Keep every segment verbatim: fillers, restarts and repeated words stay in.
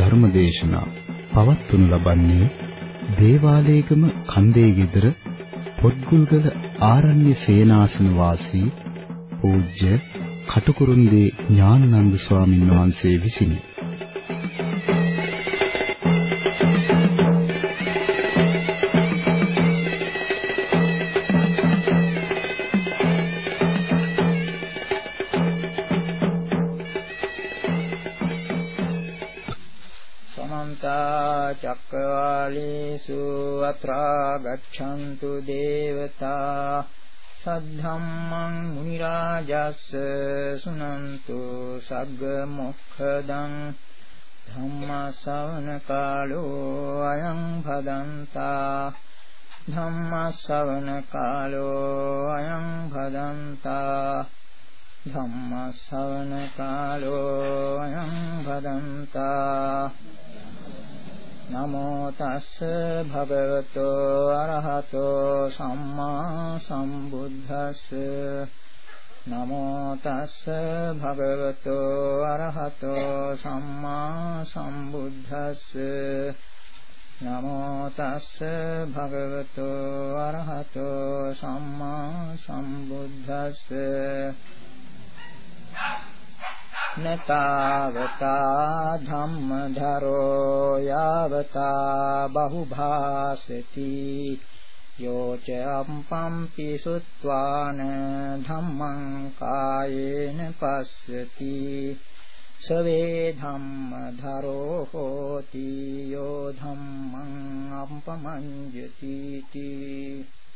ධර්මදේශනා පවත්වනු ලබන්නේ දේවාලේගම කන්දේ ගෙදර පොත්ගුල්ගල ආරණ්‍ය සේනාසන වාසී පූජ්‍ය කටුකුරුන්දී ඥානানন্দ ස්වාමීන් වහන්සේ විසිනි. චක්කවාලේසු අත්‍රා ගච්ඡන්තු දේවතා සද්ධම්මං මුනි රාජස්ස සුනන්තු සග්ග මොක්ඛදං ධම්ම ශ්‍රවණ කාලෝ අයං භදන්තා ධම්ම ශ්‍රවණ කාලෝ අයං භදන්තා ධම්ම ශ්‍රවණ කාලෝ අයං භදන්තා නමෝ තස්ස භගවතෝ අරහතෝ සම්මා සම්බුද්දස්ස නමෝ තස්ස භගවතෝ අරහතෝ සම්මා සම්බුද්දස්ස නමෝ තස්ස භගවතෝ අරහතෝ සම්මා සම්බුද්දස්ස නතාවතා ධම්මධරෝ යාවතා බහුභාසති යෝච අම්පම්පි සුත්වාන ධම්මං කායේන පස්සති සවේ ධම්මධරෝ හෝති යෝ ධම්මං අම්පමඤ්ඤති තී.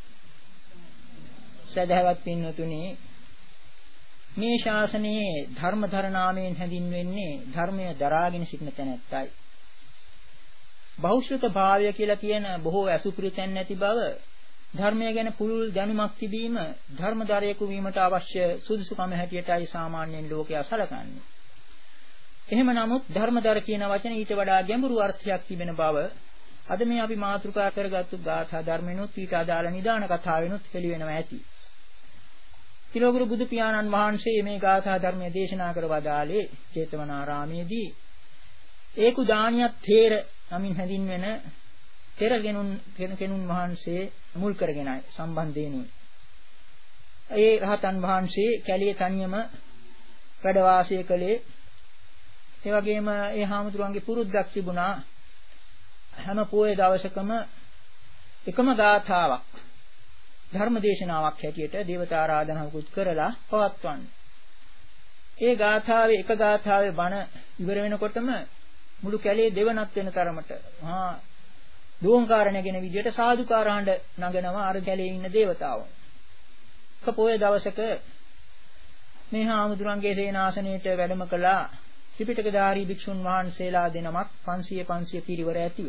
සදහවත් පින්වතුනි, මේ ශාසනයේ ධර්මධර නාමයෙන් හැඳින්වෙන්නේ ධර්මය දරාගෙන සිටින තැනැත්තයි. බහුශ්‍රත භාවය කියලා කියන බොහෝ අසුපිරිතැන් නැති බව, ධර්මය ගැන පුළුල් දැනුමක් තිබීම ධර්මධරයෙකු වීමට අවශ්‍ය සුදුසුකම හැටියටයි සාමාන්‍යයෙන් ලෝකයා සැලකන්නේ. එහෙම නමුත් ධර්මධර කියන වචනේ ඊට වඩා ගැඹුරු අර්ථයක් තිබෙන බව අද මේ අපි මාතෘකා කරගත්තු ගාථා ධර්මෙනුත් ඊට අදාළ නිදාන කතාවෙනුත් හෙළි වෙනවා ඇති. තිලෝගුරු බුදු පියාණන් වහන්සේ මේ ගාථා ධර්මයේ දේශනා කර වදාළේ ජේතවනාරාමයේදී ඒකු දානියත් තේර නමින් හැඳින්වෙන තෙරගෙනුන් කෙනුන් වහන්සේ මුල් කරගෙනයි සම්බන්ධේනුයි. ඒ රහතන් වහන්සේ කැළියේ තනියම වැඩ වාසය කළේ. ඒ වගේම ඒ හාමුදුරුවන්ගේ පුරුද්දක් තිබුණා හැම පොයේ දවසකම එකම ගාථාවක් ධර්ම දේශනාවක් හැටියට දේවතා ආරාධනාවකුත් කරලා පවත්වන්නේ. ඒ ගාථාවේ එක ගාථාවේ බණ ඉවර වෙනකොටම මුළු කැලේ දෙවනත් වෙන තරමට මහා දෝංකාර නැගෙන විදියට සාදුකාර හඬ නගනවා අර කැලේ ඉන්න දේවතාවෝ. එක පොයේ දවසක මේ හාමුදුරන්ගේ සේනාසනයේට වැඩම කළා ත්‍රිපිටකධාරී භික්ෂුන් වහන්සේලා දෙනමක් පන්සිය පන්සිය පිරිවර ඇතිව.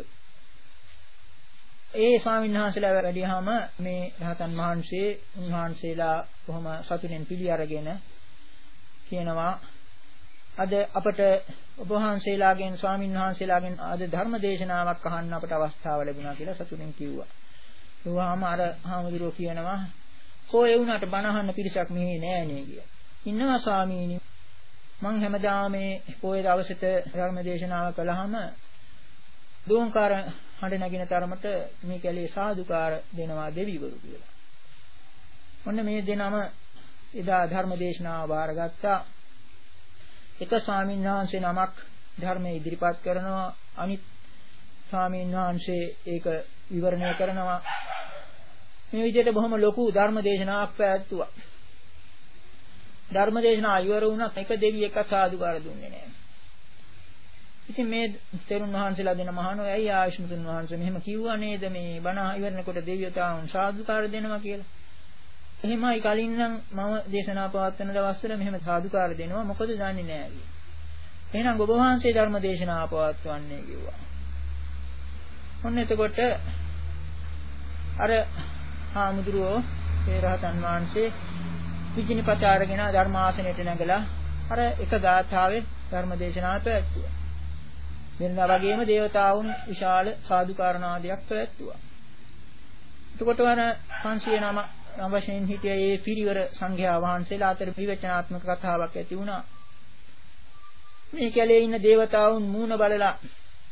ඒ ස්වාමීන් වහන්සේලා වැඩිහම මේ රහතන් වහන්සේ උන්වහන්සේලා කොහොම සතුටෙන් පිළි අරගෙන කියනවා අද අපට ඔබ වහන්සේලාගෙන් ස්වාමීන් වහන්සේලාගෙන් අද ධර්ම දේශනාවක් අහන්න අපට අවස්ථාව ලැබුණා කියලා සතුටෙන් කිව්වා. ඒවාම අර හාමුදුරුවෝ කියනවා කොහේ වුණාට බණ අහන්න පිරිසක් මෙහි නෑනේ කියලා. ඉන්නවා ස්වාමීනි, මං හැමදාම මේ පොයේ දවසට ධර්ම දේශනාව කළාම දෝංකාර හඬ නගින තරමට මේ කැලේ සාදුකාර දෙනවා දෙවිවරු කියලා. ඔන්න මේ දෙනම එදා ධර්ම දේශනාව බාරගත්තා. එක ස්වාමීන් වහන්සේ නමක් ධර්මයේ ඉදිරිපත් කරනවා, අනිත් ස්වාමීන් වහන්සේ ඒක විවරණය කරනවා. මේ විදිහට බොහොම ලොකු ධර්ම දේශනාවක් පැවැත්තුවා. ධර්ම දේශනාව ඉවර වුණත් එක දෙවියෙක් සාදුකාර දුන්නේ නැහැ. ඉතින් මේ තෙරුන් වහන්සේලා දෙන මහණෝ ඇයි ආයුෂ්මතුන් වහන්සේ මෙහෙම කිව්වා නේද මේ බණ ඉවරනකොට දෙවියතාවුන් සාදුකාර දෙනවා කියලා. එහෙමයි කලින් නම් මම දේශනා පවත්වන දවස්වල මෙහෙම සාදුකාර දෙනවා මොකද දන්නේ නැහැ කියලා. එහෙනම් ඔබ වහන්සේ ධර්ම දේශනාව පවත්වන්නේ කිව්වා. ඔන්න එතකොට අර හාමුදුරුවෝ ඒ රහතන් වහන්සේ විජිනපත අරගෙන ධර්මාසනයට නැගලා අර එක ගාථාවේ ධර්ම දේශනාව පැවැත්තුවා. වෙනදා වගේම දේවතාවුන් විශාල සාදුකාරනාදයක් පැවැත්තුවා. එතකොට වර පන්සිය නම වශයෙන් හිටිය ඒ පිරිවර සංඝයා වහන්සේලා අතර විවචනාත්මක කතාවක් ඇති වුණා. මේ කැලේ ඉන්න දේවතාවුන් මූණ බලලා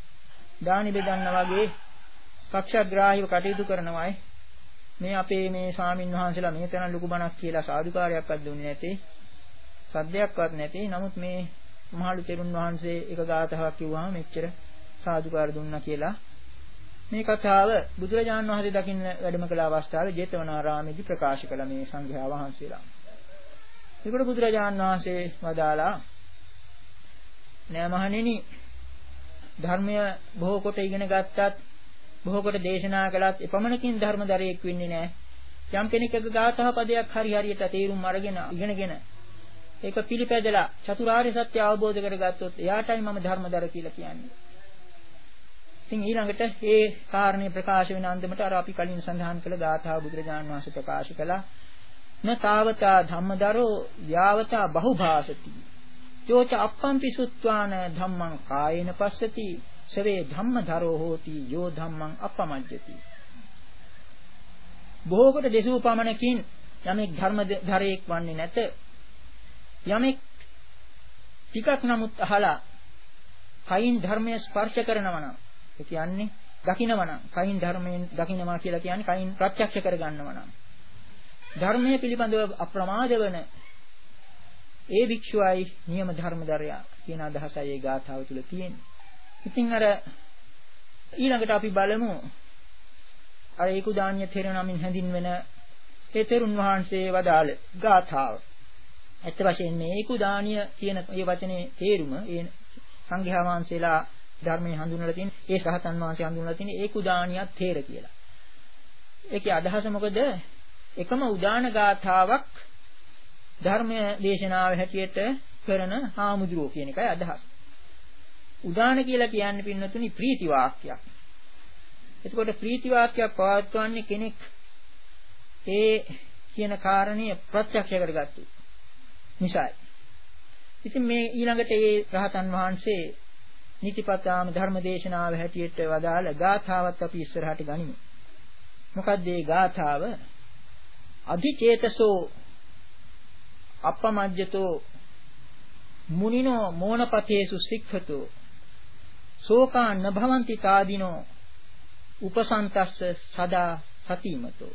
දානි බෙදන්නා වගේ පක්ෂග්‍රාහීව කටයුතු කරනවායි මේ අපේ මේ ස්වාමින් වහන්සේලා මේ තරම් ලොකු බණක් කියලා සාදුකාරයක්වත් දුන්නේ නැති සද්දයක්වත් නැති නමුත් මේ මහලු තෙරුන් වහන්සේ එක ගාථාවක් කිව්වහම මෙච්චර සාදුකාර දුන්නා කියලා මේ කතාව බුදුරජාණන් වහන්සේ දකින්න වැඩම කළ අවස්ථාවේ ජේතවනාරාමයේදී ප්‍රකාශ කළ මේ සංඝයා වහන්සේලා. ඒකට බුදුරජාණන් වහන්සේ වදාලා නෑ මහණෙනි ධර්මය බොහෝ කොට ඉගෙන ගත්තත් බොහෝ කොට දේශනා කළත් එපමණකින් ධර්මදරයෙක් වෙන්නේ නෑ. යම් කෙනෙක් එක ගාථා පදයක් හරි හරියට තේරුම් අරගෙන ඉගෙනගෙන ඒක පිළිපැදලා චතුරාර්ය සත්‍ය අවබෝධ කරගත්තොත් එයාටයි මම ධර්මදර කියලා කියන්නේ. ඉතින් ඊළඟට මේ කාරණේ ප්‍රකාශ වෙන අන්දමට අර අපි කලින් සඳහන් කළ ගාථා බුදුරජාණන් වහන්සේ ප්‍රකාශ කළා. න තාවතා ධම්මදරෝ යාවතා බහුභාසති. යෝච අප්පම්පි සුත්වාන ධම්මං කායේන පස්සති සවේ ධම්මදරෝ හෝති යෝ ධම්මං අපමජ්ජති. බොහෝ කොට දෙසූ පමණකින් යමෙක් ධර්මදරයෙක් වන්නේ නැත. යමෙක් ටිකක් නමුත් අහලා කයින් ධර්මයේ ස්පර්ශ කරනවා නම් ඒ කියන්නේ දකින්නවා නම් කයින් ධර්මයෙන් දකින්නවා කියලා කියන්නේ කයින් ප්‍රත්‍යක්ෂ කරගන්නවා නම් ධර්මයේ පිළිබඳව අප්‍රමාද වන ඒ භික්ෂුවයි නියම ධර්මදරයා කියන අදහසයි ඒ ගාථාව තුල තියෙන්නේ. ඉතින් අර ඊළඟට අපි බලමු අර ඒකුදාන්‍ය තෙර නමින් හැඳින්වෙන ඒ තෙරුන් වහන්සේ වදාළ ගාථාව. ඇත්ත වශයෙන්ම මේ ඒකුදානිය කියන මේ වචනේ තේරුම ඒ සංඝයා වහන්සේලා ධර්මයේ හඳුන්වලා තියෙන ඒ සහතන් වහන්සේ හඳුන්වලා තියෙන ඒකුදානියත් තේර කියලා. ඒකේ අදහස මොකද? එකම උදාන ගාථාවක් ධර්මය දේශනාවේ හැටියට කරන හාමුදුරුවෝ කියන එකයි අදහස. උදාන කියලා කියන්නේ පින්නතුනි ප්‍රීති වාක්‍යයක්. එතකොට ප්‍රීති වාක්‍යයක් පවත්වන්නේ කෙනෙක් ඒ කියන කාරණය ප්‍රත්‍යක්ෂ කරගත්තු නිසායි. ඉතින් මේ ඊළඟට ඒ රහතන් වහන්සේ නිතිපතාම ධර්ම දේශනාවේ හැටියට වදාළ ගාථාවත් අපි ඉස්සරහට ගනිමු. මොකක්ද ඒ ගාථාව? අධිචේතසෝ අපමජ්ජතෝ මුනිනෝ මෝනපතේසු සික්ඛතෝ සෝකා නභවಂತಿ තාදිනෝ උපසන්තස්ස සදා සතිමතෝ.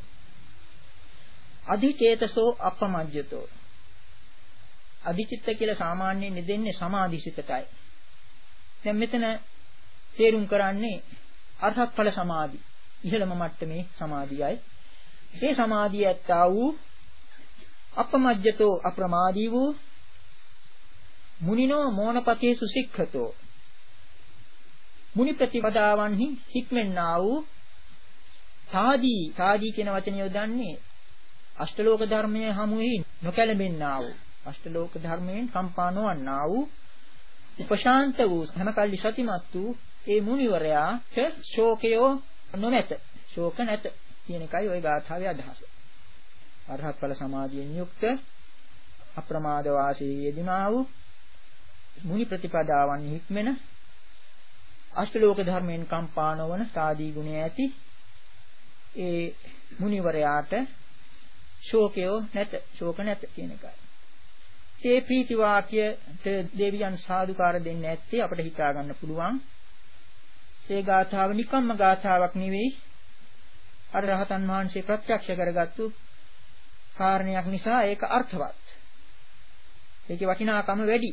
අධිචේතසෝ අපමජ්ජතෝ. අධිචිත්ත කියලා සාමාන්‍යයෙන් දෙන්නේ සමාධිසිතටයි. දැන් මෙතන තේරුම් කරන්නේ අරහත් ඵල සමාධි. ඉහළම මට්ටමේ සමාධියයි. මේ සමාධිය ඇත්තා වූ අපමජ්ජතෝ අප්‍රමාදී වූ මුනිනෝ මෝනපතේසු සික්ඛතෝ මුනි ප්‍රතිපදාවන්හි හික්මෙන්නා වූ තාදී තාදී කියන වචනය යොදන්නේ අෂ්ටලෝක ධර්මයේ හමුෙහි නොකැළඹෙන්නා වූ අෂ්ටලෝක ධර්මයෙන් කම්පා නොවන්නා වූ උපශාන්ත වූ හැමකල්ලි සතිමත් වූ ඒ මුනිවරයාට ශෝකයෝ නොමැත. ශෝක නැත කියන එකයි ওই ගාථාවේ අදහස. අරහත් ඵල සමාධියෙන් යුක්ත අප්‍රමාද වාසී යෙදුනා වූ මුනි ප්‍රතිපදාවන් හික්මෙන අෂ්ටලෝක ධර්මයෙන් කම්පා නොවන සාදී ගුණය ඇති ඒ මුනිවරයාට ශෝකයෝ නැත. ශෝක නැත කියන එකයි. මේ ප්‍රීති වාක්‍යයට දෙවියන් සාදුකාර දෙන්නේ නැත්තේ අපිට හිතා ගන්න පුළුවන්. ඒ ගාථාව නිකම්ම ගාථාවක් නෙවෙයි. අර රහතන් වහන්සේ ප්‍රත්‍යක්ෂ කරගත්තු කාරණයක් නිසා ඒක අර්ථවත්. ඒකේ වටිනාකම වැඩි.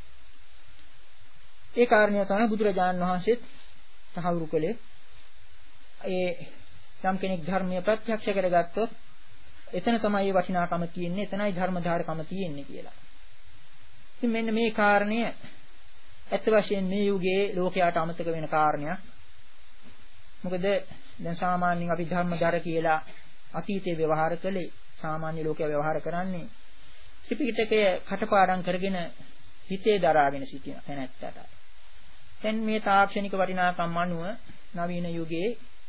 ඒ කාරණය තමයි බුදුරජාණන් වහන්සේත් තහවුරු කළේ. ඒ යම් කෙනෙක් ධර්මය ප්‍රත්‍යක්ෂ කරගත්තොත් එතන තමයි ඒ වටිනාකම තියෙන්නේ, එතනයි ධර්මධාරකම තියෙන්නේ කියලා. ඉතින් මෙන්න මේ කාරණය ඇත්ත වශයෙන් මේ යුගයේ ලෝකයට අමතක වෙන කාරණයක්. මොකද දැන් සාමාන්‍යයෙන් අපි ධර්මධාර කියලා අතීතයේ ව්‍යවහාර කළේ සාමාන්‍ය ලෝකයා ව්‍යවහාර කරන්නේ ත්‍රිපිටකය කටපාඩම් කරගෙන හිතේ දරාගෙන සිටින තැනැත්තට. දැන් මේ තාක්ෂණික වටිනාකම් අනුව නවීන යුගයේ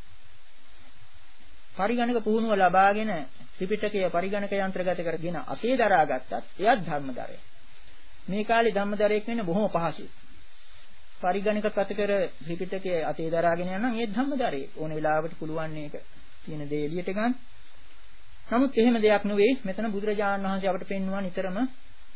පරිගණක පුහුණුව ලබාගෙන ත්‍රිපිටකය පරිගණක යන්ත්‍රගත කරගෙන අතේ දරාගත්තත් එයත් ධර්මදරය. මේ කාලේ ධර්මදරයෙක් වෙන්න බොහොම පහසුයි. පරිගණක ගත කර ත්‍රිපිටකය අතේ දරාගෙන යනවා නම් ඒ ධර්මදරයෙක්. ඕන වෙලාවකට පුළුවන් මේක තියෙන දේ එළියට ගන්න. නමුත් එහෙම දෙයක් නෙවෙයි. මෙතන බුදුරජාණන් වහන්සේ අපට පෙන්වනවා නිතරම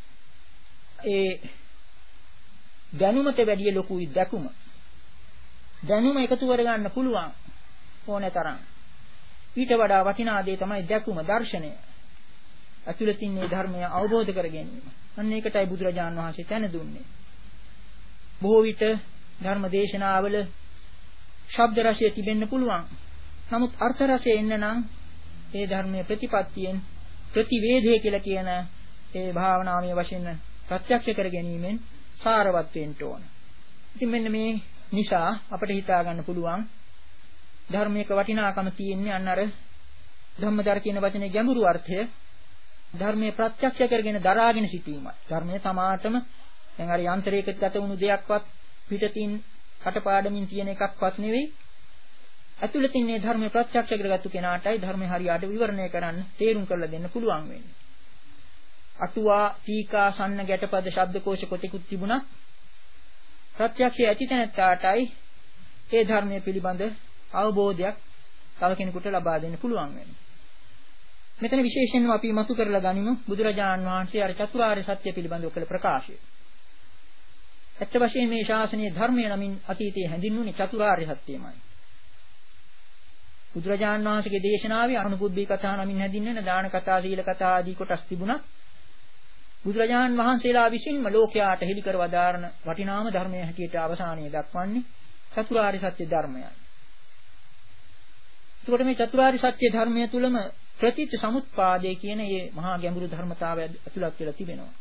ඒ දැනුමට වැඩිය ලොකුයි දැකුම. දැනුම එකතු කරගන්න පුළුවන් ඕනේ තරම්. ඊට වඩා වටිනා දේ තමයි දැකුම, දර්ශනය. ඇතුළතින් මේ ධර්මය අවබෝධ කර ගැනීම. අන්න ඒකටයි බුදුරජාන් වහන්සේ තැන දුන්නේ. බොහෝ විට ධර්ම දේශනාවල ශබ්ද රසය තිබෙන්න පුළුවන්. නමුත් අර්ථ රසය එන්න නම් ඒ ධර්මයේ ප්‍රතිපත්තියෙන් ප්‍රතිවේධය කියලා කියන ඒ භාවනාමය වශයෙන් ප්‍රත්‍යක්ෂ කර ගැනීමෙන් සාරවත් වෙන්න ඕන. ඉතින් මෙන්න මේ නිසා අපිට හිතා ගන්න පුළුවන් ධර්මයක වටිනාකම තියෙන්නේ අන්න අර ධම්මදර කියන වචනේ ගැඹුරු අර්ථය ධර්මයේ ප්‍රත්‍යක්ෂ කරගෙන දරාගෙන සිටීමයි. ධර්මයේ තමාටම දැන් අර යන්ත්‍රයකට ගත වුණු දෙයක්වත් පිටතින් කටපාඩමින් තියෙන එකක්වත් නෙවෙයි. ඇතුළතින් මේ ධර්මයේ ප්‍රත්‍යක්ෂ කරගත්තු කෙනාටයි ධර්මයේ හරියට විවරණය කරන්න, තේරුම් කරලා දෙන්න පුළුවන් වෙන්නේ. අටුවා, ටීකා, සන්න, ගැටපද, ශබ්දකෝෂ කොටෙකුත් තිබුණා. ප්‍රත්‍යක්ෂය ඇති තැනටයි ඒ ධර්මයේ පිළිබඳ අවබෝධයක් තව කෙනෙකුට ලබා දෙන්න පුළුවන් වෙන්නේ. මෙතන විශේෂයෙන්ම අපි මතු කරලා ගනිමු බුදුරජාණන් වහන්සේ අර චතුරාර්ය සත්‍ය පිළිබඳව කළ ප්‍රකාශය. ඇත්ත වශයෙන්ම මේ ශාසනීය ධර්මය නමින් අතීතයේ හැඳින්වුනේ චතුරාර්ය සත්‍යයමයි. බුදුරජාණන් වහන්සේගේ දේශනාවේ අනුපුබ්බී කතා නමින් හැඳින්වෙන දාන කතා, සීල කතා ආදී කොටස් තිබුණා. බුදුරජාණන් වහන්සේලා විසින්ම ලෝකයාට හෙළි කර වදාරන වටිනාම ධර්මයේ හැටියට අවසානයේ දක්වන්නේ චතුරාර්ය සත්‍ය ධර්මයයි. එතකොට මේ චතුරාර්ය සත්‍ය ධර්මය තුලම ප්‍රතිච්ඡ සමුප්පාදේ කියන මේ මහා ගැඹුරු ධර්මතාවය ඇතුළත් වෙලා තිබෙනවා.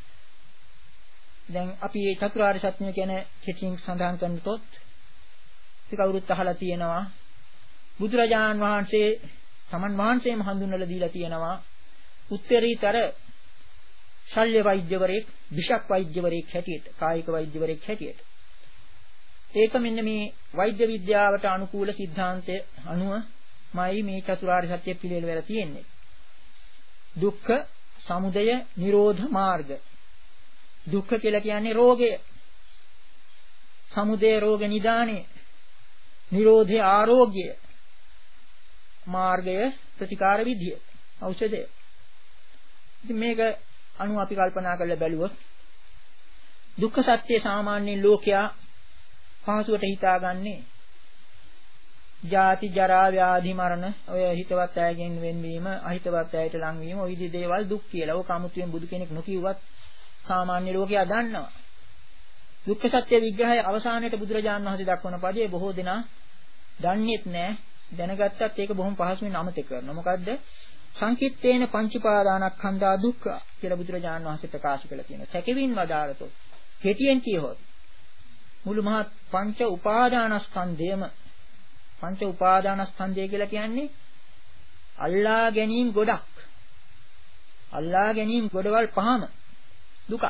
දැන් අපි මේ චතුරාර්ය සත්‍ය කියන කෙටියෙන් සඳහන් කරනකොට ඒක කවුරුත් අහලා තියෙනවා. බුදුරජාණන් වහන්සේ සමන් වහන්සේම හඳුන්වලා දීලා තියෙනවා උත්තරීතර ශල්‍ය වෛද්‍යවරයෙක්, විෂක් වෛද්‍යවරයෙක් හැටියට, කායික වෛද්‍යවරයෙක් හැටියට. ඒක මෙන්න මේ වෛද්‍ය විද්‍යාවට අනුකූල સિદ્ધාන්තය අනුවමයි මේ චතුරාර්ය සත්‍ය පිළිවෙල වෙලා තියෙන්නේ. දුක්ඛ, සමුදය, නිරෝධ මාර්ග. දුක්ඛ කියලා කියන්නේ රෝගය. සමුදය රෝග නිදානය. නිරෝධය ආරෝග්‍ය. මාර්ගය ප්‍රතිකාර විධිය, ඖෂධය. ඉතින් මේක අනුව අපි කල්පනා කරලා බැලුවොත් දුක්ඛ සත්‍ය සාමාන්‍ය ලෝකයා පහසුවට හිතාගන්නේ ජාති, ජරා, ව්‍යාධි, මරණ, ඔය හිතවත් අයගෙන් වෙන්වීම, අහිතවත් අයට ලංවීම, ඔය විදිහේ දේවල් දුක් කියලා. ඔක 아무තුවෙන් බුදු කෙනෙක් නොකියුවත් සාමාන්‍ය ලෝකයා දන්නවා. දුක්ඛ සත්‍ය විග්‍රහය අවසානයේට බුදුරජාණන් වහන්සේ දක්වන පදේ බොහෝ දෙනා දන්නේත් නැහැ. දැනගත්තත් ඒක බොහොම පහසුවෙන් අමතක කරනවා. මොකද්ද? සංකිට්ඨේන පංචපාදානස්කන්ධා දුක්ඛ කියලා බුදුරජාණන් වහන්සේ ප්‍රකාශ කළා තියෙනවා. සැකෙමින් වදාළතොත් කෙටියෙන් කියහොත් මුළු මහත් පංච උපාදානස්කන්ධයම පංච උපාදානස්කන්ධය කියලා කියන්නේ අල්ලා ගැනීම ගොඩක්. අල්ලා ගැනීම ගොඩවල් පහම දුක.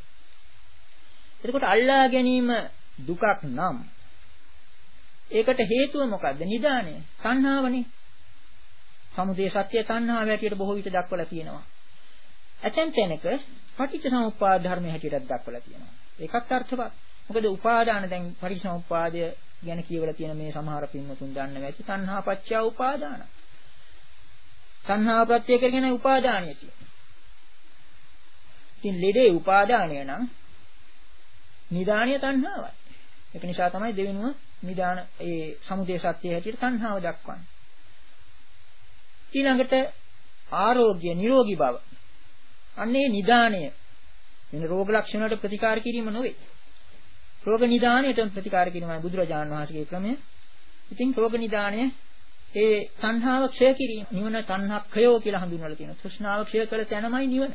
එතකොට අල්ලා ගැනීම දුකක් නම් ඒකට හේතුව මොකද්ද? නිදානය. තණ්හාවනේ. සමුදය සත්‍ය තණ්හාව හැටියට බොහෝ විට දක්වලා තියෙනවා. ඇතැම් තැනක පටිච්චසමුප්පාද ධර්මය හැටියටත් දක්වලා තියෙනවා. ඒකත් අර්ථවත්. මොකද උපාදාන දැන් පටිච්චසමුප්පාදය ගැන කියවලා තියෙන මේ සමහර පින්වතුන් දන්නවා ඇති තණ්හා පත්‍ය උපාදාන. තණ්හා ප්‍රත්‍ය කරගෙන උපාදානිය තියෙනවා. ඉතින් ලෙඩේ උපාදානය නම් නිදානිය තණ්හාවයි. ඒක නිසා තමයි දෙවෙනුව නිදාන ඒ සමුදය සත්‍ය හැටියට තණ්හාව දක්වන්නේ. ඊළඟට ආරෝග්‍ය, නිරෝගී බව. අන්නේ නිදානය වෙන රෝග ලක්ෂණ වලට ප්‍රතිකාර කිරීම නොවේ. රෝග නිදානයට ප්‍රතිකාර කිරීමයි බුදුරජාණන් වහන්සේගේ ක්‍රමය. ඉතින් රෝග නිදානය ඒ තණ්හාව ක්ෂය කිරීම, නිවන තණ්හක්ඛයෝ කියලා හඳුන්වලා තියෙනවා. තෘෂ්ණාව ක්ෂය කළ තැනමයි නිවන.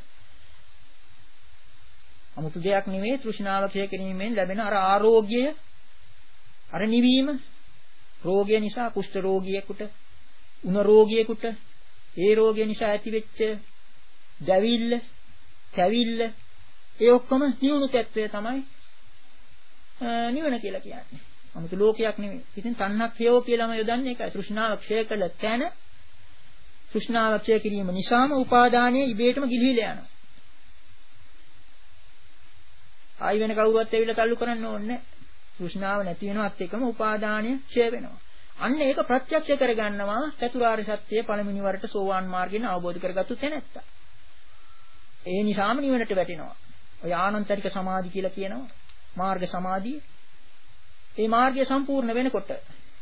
아무තු දෙයක් නෙවෙයි තෘෂ්ණාව ක්ෂය කිරීමෙන් ලැබෙන අර ආරෝග්‍යය, අර නිවීම. රෝගය නිසා කුෂ්ඨ රෝගියෙකුට, උණ රෝගියෙකුට ඒ රෝගය නිසා ඇතිවෙච්ච දැවිල්ල, කැවිල්ල ඒ ඔක්කොම නිවුණු තත්වය තමයි නිවන කියලා කියන්නේ. 아무තු ලෝකයක් නෙවෙයි. ඉතින් තණ්හක්ඛයෝ කියලාම යොදන්නේ ඒකයි. තෘෂ්ණාව ක්ෂය කළ තැන තෘෂ්ණාව ක්ෂය කිරීම නිසාම උපාදානයේ ඉබේටම ගිලිහිලා යනවා. ආයි වෙන කවුරුවත් ඇවිල්ලා තල්ලු කරන්න ඕනේ නැහැ. තෘෂ්ණාව නැති වෙනවත් එකම උපාදානය ක්ෂය වෙනවා. අන්න ඒක ප්‍රත්‍යක්ෂ කරගන්නවා චතුරාර්ය සත්‍යය පළමුවෙනි වරට සෝවාන් මාර්ගයෙන් අවබෝධ කරගත්තු තැනැත්තා. ඒ නිසාම නිවනට වැටෙනවා. ඔය ආනන්තරික සමාධි කියලා කියනවා. මාර්ග සමාධිය. මේ මාර්ගය සම්පූර්ණ වෙනකොට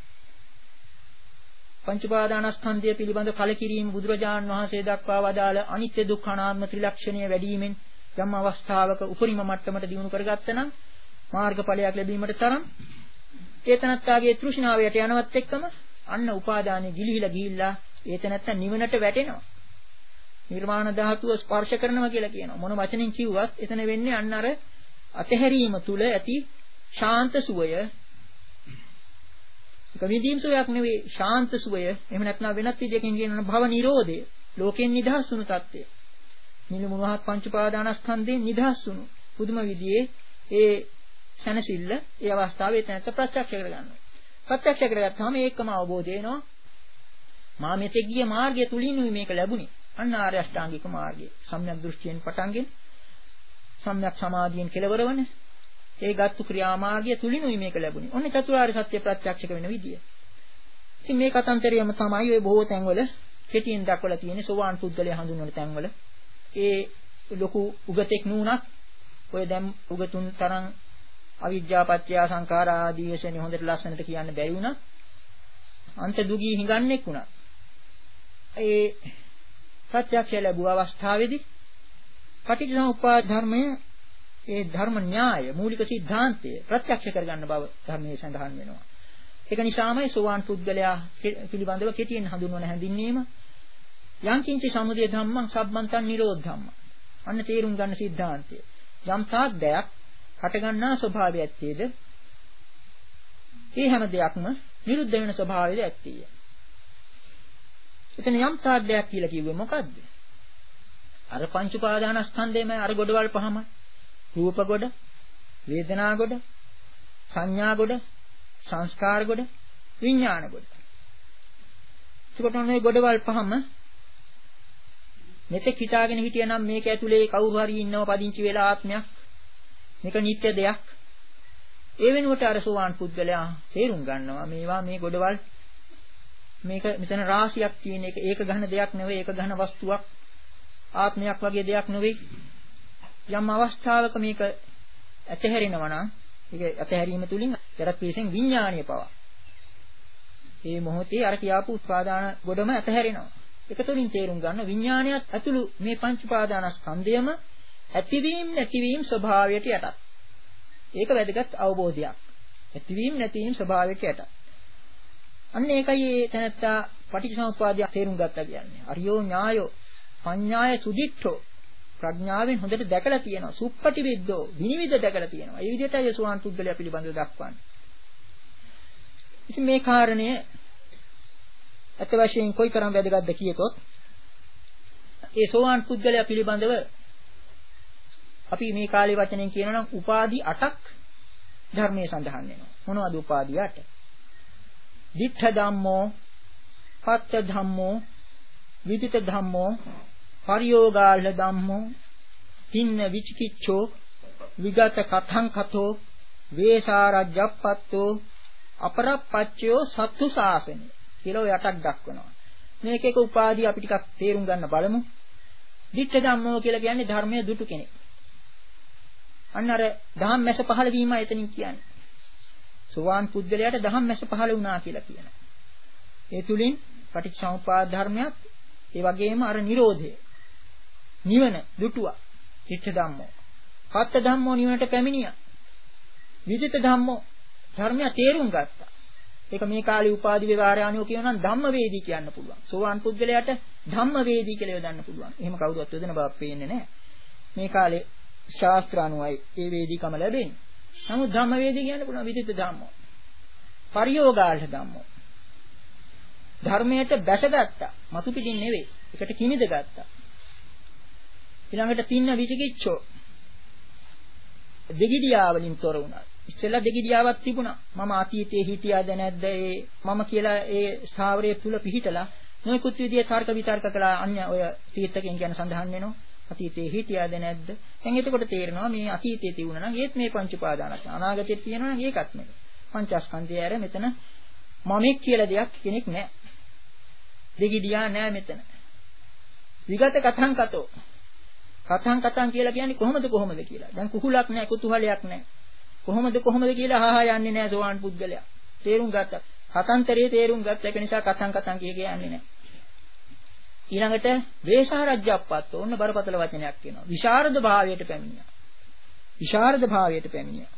පංච උපාදානස්කන්ධය පිළිබඳ කලකිරීම බුදුරජාන් වහන්සේ දක්වා වදාළ අනිත්‍ය දුක්ඛ අනාත්ම ත්‍රිලක්ෂණය වැඩිවීමෙන් යම් අවස්ථාවක උපරිම මට්ටමට දියුණු කරගත්තා නම් මාර්ගඵලයක් ලැබීමට තරම් ඒතනත්තාගේ තෘෂ්ණාවයට යනවත් එක්කම අන්න උපාදානෙ ගිලිහිලා ගිහිල්ලා ඒතනත්තා නිවනට වැටෙනවා. නිර්වාණ ධාතුව ස්පර්ශ කරනවා කියලා කියනවා. මොන වචනින් කිව්වත් එතන වෙන්නේ අන්න අර අතහැරීම තුල ඇති ශාන්ත සුවය. ඒක විදීම් සුවයක් නෙවෙයි ශාන්ත සුවය. එහෙම නැත්නම් වෙනත් විදියකින් කියනවා භව නිරෝධය. ලෝකෙන් නිදහස් වුණු තත්ත්වය. නිලු මොහත් පංච උපාදානස්කන්ධයෙන් නිදහස් වුණු පුදුම විදියේ ඒ සනසිල්ල ඒ අවස්ථාවේ එතනත් ප්‍රත්‍යක්ෂ කරගන්නවා. ප්‍රත්‍යක්ෂ කරගත්තාම ඒකම අවබෝධ වෙනවා. මා මෙතෙක් ගිය මාර්ගය තුලිනුයි මේක ලැබුණේ. අන්න ආර්ය අෂ්ටාංගික මාර්ගය. සම්‍යක් දෘෂ්ටියෙන් පටන්ගෙන සම්‍යක් සමාධියෙන් කෙලවර වන ඒ ගත්තු ක්‍රියාමාර්ගය තුලිනුයි මේක ලැබුණේ. ඔන්න චතුරාර්ය සත්‍ය ප්‍රත්‍යක්ෂ වෙන විදිය. ඉතින් මේ කතන්තරයම තමයි ඔය බොහෝ තැන්වල කෙටියෙන් දක්වලා තියෙන්නේ සෝවාන් පුද්ගලයා හඳුන්වන තැන්වල. ඒ ලොකු උගතෙක් නුනත් ඔය දැන් උගතුන් තරම් අවිජ්ජා පත්‍ය සංඛාරා ආදී වශයෙන් හොඳට ලස්සනට කියන්න බැරි වුණා. අන්ත දුගී හිඟන්නේක් වුණා. ඒ ප්‍රත්‍යක්ෂය ලැබුව අවස්ථාවේදී පටිච්චසමුප්පාද ධර්මය ඒ ධර්ම න්‍යාය මූලික સિદ્ધාන්තය ප්‍රත්‍යක්ෂ කරගන්න බව ධර්මයේ සඳහන් වෙනවා. ඒක නිසාමයි සෝවාන් පුද්ගලයා පිළිබඳව කෙටියෙන් හඳුන්වන හැඳින්වීම යංකින්චි සමුදය ධම්මං සබ්බන්තං නිරෝධ ධම්මං. අන්න තේරුම් ගන්න સિદ્ધාන්තය. යම් තාක් දෙයක් හටගන්නා ස්වභාවය ඇත්තේද ඒ හැම දෙයක්ම නිරුද්ධ වෙන ස්වභාවයද ඇත්තේය. එතන යම් තාක් දෙයක් කියලා කිව්වේ මොකද්ද? අර පංච උපාදානස්කන්ධයම අර ගොඩවල් පහම රූප ගොඩ, වේදනා ගොඩ, සංඥා ගොඩ, සංස්කාර ගොඩ, විඥාන ගොඩ. එතකොට මේ ගොඩවල් පහම මෙතෙක් හිතාගෙන හිටියනම් මේක ඇතුලේ කවුරු හරි ඉන්නව පදිංචි වෙලා ආත්මයක්. මේක නිත්‍ය දෙයක්. ඒ වෙනුවට අර සෝවාන් පුද්ගලයා තේරුම් ගන්නවා මේවා මේ ගොඩවල් මේක මෙතන රාශියක් තියෙන එක ඒක ගහන දෙයක් නෙවෙයි ඒක ගහන වස්තුවක් ආත්මයක් වගේ දෙයක් නෙවෙයි. යම් අවස්ථාවක මේක ඇතහැරෙනවා නම් ඒක ඇතහැරීම තුලින් ජරත් පිළිසෙන් විඥානීය පව. මේ මොහොතේ අර කියාපු උපාදාන ගොඩම ඇතහැරෙනවා. ඒක තුලින් තේරුම් ගන්න විඥානයත් ඇතුළු මේ පංච උපාදානස්කන්ධයම ඇතිවීම නැතිවීම ස්වභාවයට යටත්. ඒක වැදගත් අවබෝධයක්. ඇතිවීම නැතිවීම ස්වභාවයට යටත්. අන්න ඒකයි ඒ තැනත්තා පටිච්චසමුප්පාදය තේරුම් ගත්තා කියන්නේ. අරියෝ ඥායෝ පඤ්ඤාය සුදිට්ඨෝ ප්‍රඥාවෙන් හොඳට දැකලා තියෙනවා. සුප්පටි විද්දෝ විනිවිද දැකලා තියෙනවා. ඒ විදිහටයි සෝවාන් පුද්ගලයා පිළිබඳව දක්වන්නේ. ඉතින් මේ කාරණය අත වශයෙන් කොයිතරම් වැදගත්ද කියතොත් ඒ සෝවාන් පුද්ගලයා පිළිබඳව අපි මේ කාලේ වචනෙන් කියනවා නම් උපාදි අටක් ධර්මයේ සඳහන් වෙනවා. මොනවද උපාදි අට? දිඨ ධම්මෝ, පත්ත ධම්මෝ, විදිත ධම්මෝ, පරියෝගාල ධම්මෝ, තින්න විචිකිච්ඡෝ, විගත කතං කතෝ, වේසාරජ්ජප්පත්තෝ, අපරප්පච්චයෝ සත්තු ශාසනය කියලා ඔය අටක් දක්වනවා. මේක එක උපාදි අපි ටිකක් තේරුම් ගන්න බලමු. දිඨ ධම්මෝ කියලා කියන්නේ ධර්මයේ දුටු කෙනෙක්. අන්න අර දහම් මැස පහළ වීම එතනින් කියන්නේ. සෝවාන් පුද්ගලයාට දහම් මැස පහළ වුණා කියලා කියනවා. ඒ තුලින් පටිච්චසමුප්පාද ධර්මයක් ඒ වගේම අර Nirodha නිවන දුටුවා. දිඨ ධම්මෝ. පත්ත ධම්මෝ නිවනට පැමිණියා. විදිත ධම්මෝ ධර්මය තේරුම් ගත්තා. ඒක මේ කාලේ උපාදි ව්‍යවහාරය අනුව කියනවා නම් ධම්මවේදී කියන්න පුළුවන්. සෝවාන් පුද්ගලයාට ධම්මවේදී කියලා යොදන්න පුළුවන්. එහෙම කවුරුවත් යොදන බවක් පේන්නේ නැහැ. මේ කාලේ ශාස්ත්‍ර අනුවයි ඒ වේදීකම ලැබෙන්නේ. නමුත් ධම්මවේදී කියන්න පුළුවන් විදිත ධම්මෝ. පරියෝගාල ධම්මෝ. ධර්මයට බැසගත්තා. මතු පිටින් නෙවෙයි. ඒකට කිමිද ගත්තා. ඊළඟට තින්න විචිකිච්ඡෝ. දෙගිඩියා වලින් තොර වුණා. ඉස්සෙල්ලා දෙගිඩියාවක් තිබුණා. මම අතීතයේ හිටියාද නැද්ද ඒ මම කියලා ඒ ස්ථාවරයේ තුල පිහිටලා නොයෙකුත් විදිහේ තර්ක විතර්ක කළා. අන්‍ය ඔය තීර්ථකෙන් කියන සඳහන් වෙනවා. අතීතයේ හිටියාද නැද්ද? දැන් එතකොට තේරෙනවා මේ අතීතයේ තිබුණා නම් ඒත් මේ පංච උපාදානස්කන්ධ. අනාගතයේ තියෙනවා නම් ඒකත් නෙවෙයි. පංචස්කන්ධය ඇර මෙතන මමෙක් කියලා දෙයක් කෙනෙක් නැහැ. දෙගිඩියා නැහැ මෙතන. විගත කතං කතෝ. කතං කතං කියලා කියන්නේ කොහොමද කොහොමද කියලා. දැන් කුකුලක් නැහැ, කුතුහලයක් නැහැ. කොහොමද කොහොමද කියලා අහහා යන්නේ නැහැ සෝවාන් පුද්ගලයා. තේරුම් ගත්තා. කතන්තරේ තේරුම් ගත්ත එක නිසා කතන් කතන් කිය කිය යන්නේ නැහැ. ඊළඟට වේශාරජ්‍යප්පත් ඕන්න බරපතල වචනයක් කියනවා. විශාරද භාවයට පැමිණියා. විශාරද භාවයට පැමිණියා.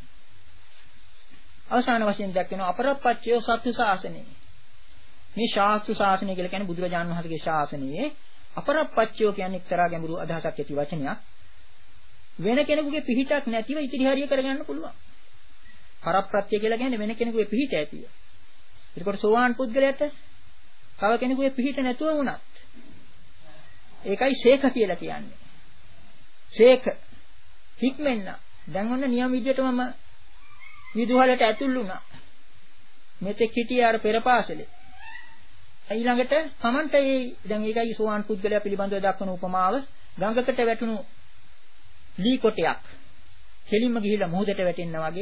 අවසාන වශයෙන් දැක්වෙනවා අපරප්පච්චය සත්‍ය ශාසනය. මේ ශාස්ත්‍ර ශාසනය කියලා කියන්නේ බුදුරජාණන් වහන්සේගේ ශාසනයේ අපරප්පච්චය කියන්නේ එක්තරා ගැඹුරු අදහසක් ඇති වචනයක්. වෙන කෙනෙකුගේ පිහිටක් නැතිව ඉතිරි හරිය කරගන්න පුළුවන්. පරප්‍රත්‍ය කියලා කියන්නේ වෙන කෙනෙකුගේ පිහිට ඇතිව. ඒකට සෝවාන් පුද්ගලයාට තව කෙනෙකුගේ පිහිට නැතුව වුණත් ඒකයි ශේඛ කියලා කියන්නේ. ශේඛ හික්මෙන්න. දැන් ඔන්න නියම විදියට මම විදුහලට ඇතුල් වුණා. මෙතෙක් හිටියේ අර පෙරපාසලේ. ඊළඟට Tamanta ඒ දැන් ඒකයි සෝවාන් පුද්ගලයා පිළිබඳව දක්වන උපමාව ගඟකට වැටුණු ලී කොටයක් කෙලින්ම ගිහිල්ලා මුහුදට වැටෙනවා වගේ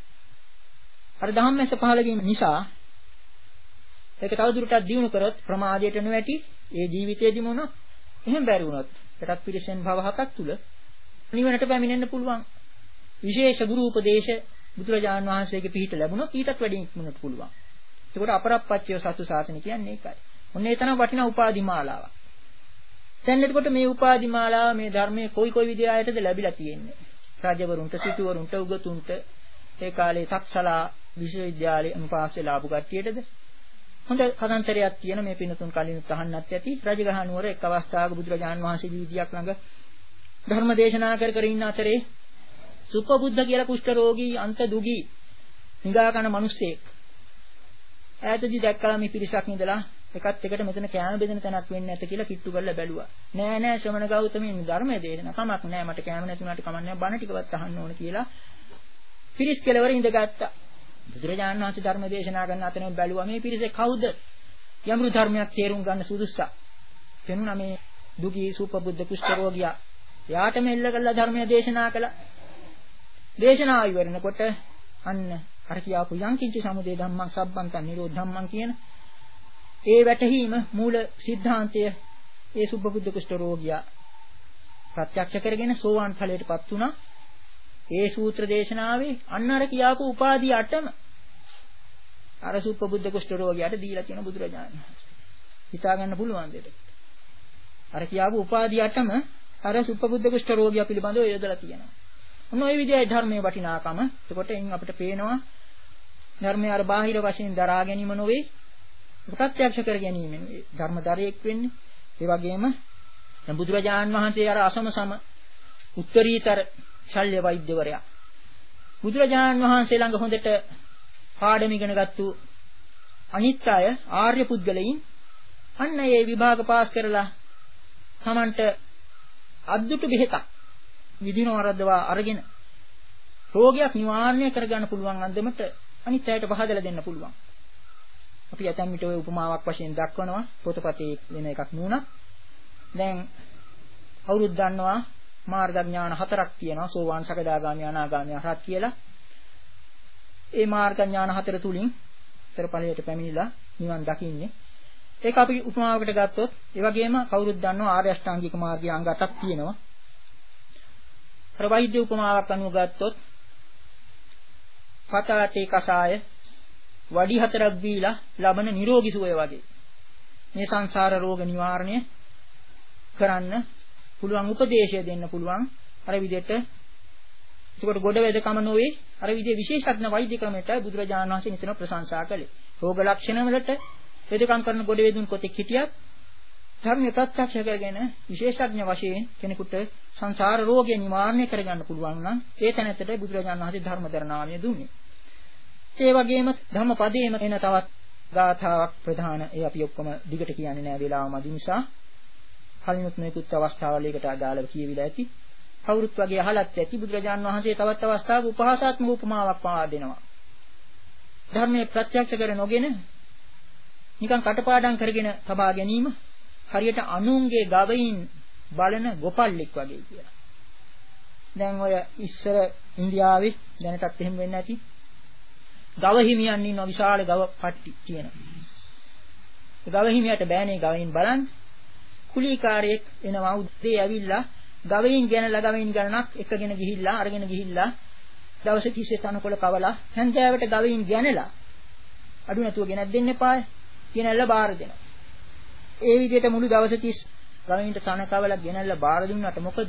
අර ධම්මැස පහළ වීම නිසා ඒක තවදුරටත් දියුණු කරොත් ප්‍රමාදයට නොවැටි ඒ ජීවිතයේදීම උනොත් එහෙම බැරි වුණොත් ඒකත් පිරිසෙන් භව හතක් තුල නිවනට පැමිණෙන්න පුළුවන් විශේෂ ගුරු උපදේශ බුදුරජාණන් වහන්සේගේ පිහිට ලැබුණොත් ඊටත් වැඩි ඉක්මනට පුළුවන්. ඒකට අපරප්පච්චය සතු ශාසනය කියන්නේ ඒකයි. ඔන්න ඒ තරම් වටිනා උපාධි මාලාවක්. දැන් එතකොට මේ උපාධි මාලාව මේ ධර්මයේ කොයි කොයි විදිහයටද ලැබිලා තියෙන්නේ? රජවරුන්ට, සිටුවරුන්ට, උගතුන්ට, ඒ කාලේ තක්සලා විශ්වවිද්‍යාලයේ අනුපාස්සේ ලාභ කට්ටියටද? හොඳ කතාන්තරයක් කියන මේ පිනතුන් කලිනුත් අහන්නත් ඇති. රජගහ නුවර එක් අවස්ථාවක බුදුරජාණන් වහන්සේ වීදියක් ළඟ ධර්ම දේශනා කර කර ඉන්න අතරේ සුපබුද්ධ කියලා කුෂ්ඨ රෝගී අන්ත දුගී නිගා කන මිනිස්සෙක් ඈතදී දැක්කලා මේ පිරිසක් ඉඳලා එකත් එකට මෙතන කෑම බෙදෙන තැනක් වෙන්නේ නැත කියලා කිට්ටු කරලා බැලුවා. නෑ නෑ ශ්‍රමණ ගෞතමයන් ධර්මයේ දේශන කමක් නෑ මට කෑම නැතුණාට කමක් නෑ බණ ටිකවත් අහන්න ඕන කියලා පිරිස් කෙලවර ඉඳගත්තා. බුදුරජාණන් වහන්සේ ධර්ම දේශනා කරන අතරම බැලුවා මේ පිරිසේ කවුද? යම්රු ධර්මයක් තේරුම් ගන්න සුදුස්සා. පෙනුණා මේ දුගී සුපබුද්ධ කුෂ්ඨ රෝගියා. යාට මෙල්ල කළා ධර්මය දේශනා කළා. දේශනාව ඉවරනකොට අන්න අර කියාපු යංකින්ච සමුදය ධම්මං සබ්බන්තං නිරෝධ ධම්මං කියන ඒ වැටහීම මූල સિદ્ધාන්තය ඒ සුබ්බබුද්ධ කුෂ්ඨ රෝගියා ප්‍රත්‍යක්ෂ කරගෙන සෝවාන් ඵලයටපත් වුණා. ඒ සූත්‍ර දේශනාවේ අන්න අර කියාපු උපාධි අටම අර සුබ්බබුද්ධ කුෂ්ඨ රෝගියාට දීලා තියෙන බුදුරජාණන් වහන්සේ. හිතා ගන්න පුළුවන් දෙයක්. අර කියාපු උපාධි අටම අර සුබ්බබුද්ධ කුෂ්ඨ රෝගියා පිළිබඳව යොදලා තියෙනවා. ඔන්න ඔය විදිහයි ධර්මයේ වටිනාකම. එතකොට එයින් අපිට පේනවා ධර්මයේ අර බාහිර වශයෙන් දරා ගැනීම නොවේ ප්‍රත්‍යක්ෂ කර ගැනීමෙන් ධර්මදරයෙක් වෙන්නේ. ඒ වගේම බුදුරජාණන් වහන්සේ අර අසම සම උත්තරීතර ශල්‍ය වෛද්‍යවරයා බුදුරජාණන් වහන්සේ ළඟ හොඳට පාඩම ඉගෙනගත්තු අනිත් අය ආර්ය පුද්ගලයන් අන්න ඒ විභාග පාස් කරලා Tamanට අද්දුටු බෙහෙතක් විදින වරද්දවා අරගෙන රෝගයක් නිවාරණය කරගන්න පුළුවන් අන්දමට අනිත් අයට පහදලා දෙන්න පුළුවන්. අපි ඇතැම් විට ඔය උපමාවක් වශයෙන් දක්වනවා පොතපතේ වෙන එකක් නුණා. දැන් අවුරුද්ද ගන්නවා මාර්ග ඥාන හතරක් තියෙනවා සෝවාන් සකදාගාමී අනාගාමී අරහත් කියලා. ඒ මාර්ග ඥාන හතර තුලින් තර ඵලයට පැමිණිලා නිවන් දකින්නේ. ඒක අපි උපමාවකට ගත්තොත් ඒ වගේම කවුරුත් දන්නවා ආර්ය අෂ්ටාංගික මාර්ගයේ අංග අටක් තියෙනවා. අර වෛද්‍ය උපමාවක් අනුව ගත්තොත් පතාටේ කසාය වඩි හතරක් දීලා ලබන නිරෝගී සුවය වගේ මේ සංසාර රෝග නිවාරණය කරන්න පුළුවන් උපදේශය දෙන්න පුළුවන් අර විදිහට. ඒකට ගොඩ වෙදකම නොවේ අර විදිහේ විශේෂඥ වෛද්‍ය ක්‍රමයට බුදුරජාණන් වහන්සේ නිතර ප්‍රශංසා කළේ. රෝග ලක්ෂණ වලට වෙදකම් කරන ගොඩ වේදුන් කොතෙක් හිටියත් ධර්මයේ ප්‍රත්‍යක්ෂ කරගෙන විශේෂඥ වශයෙන් කෙනෙකුට සංසාර රෝගය නිවාරණය කරගන්න පුළුවන් නම් ඒ තැනට බුදුරජාණන් වහන්සේ ධර්ම දරනාමය දුන්නේ. ඒ වගේම ධම්මපදයේම එන තවත් ගාථාවක් ප්‍රධාන ඒ අපි ඔක්කොම දිගට කියන්නේ නෑ වේලාව මදි නිසා කලිනුත් මේකුත් අවස්ථාවල ඒකට අදාළව කියවිලා ඇති. කවුරුත් වගේ අහලත් ඇති බුදුරජාණන් වහන්සේ තවත් අවස්ථාවක උපහාසාත්මක උපමාවක් පවා දෙනවා. ධර්මයේ ප්‍රත්‍යක්ෂ කර නොගෙන නිකන් කටපාඩම් කරගෙන තබා ගැනීම හරියට අනුන්ගේ ගවයින් බලන ගොපල්ලෙක් වගේ කියලා. දැන් ඔය ඉස්සර ඉන්දියාවේ දැනටත් එහෙම වෙන්නේ නැති ගව හිමියන් ඉන්න විශාල ගව පට්ටි කියන. ඒ ගව හිමියට බෑනේ ගවයින් බලන්න. කුලීකාරයෙක් එනවා උදේ ඇවිල්ලා ගවයින් ගැනලා ගවයින් ගණනක් එකගෙන ගිහිල්ලා අරගෙන ගිහිල්ලා දවසේ තිස්සේ තනකොළ කවලා හැන්දෑවට ගවයින් ගැනලා අඩු නැතුව ගෙනත් දෙන්න එපාය. ගෙනල්ලා බාර දෙනවා. ඒ විදිහට මුළු දවසේ තිස් ගවයින්ට තන කවලා ගෙනල්ලා බාර දුන්නාට මොකද?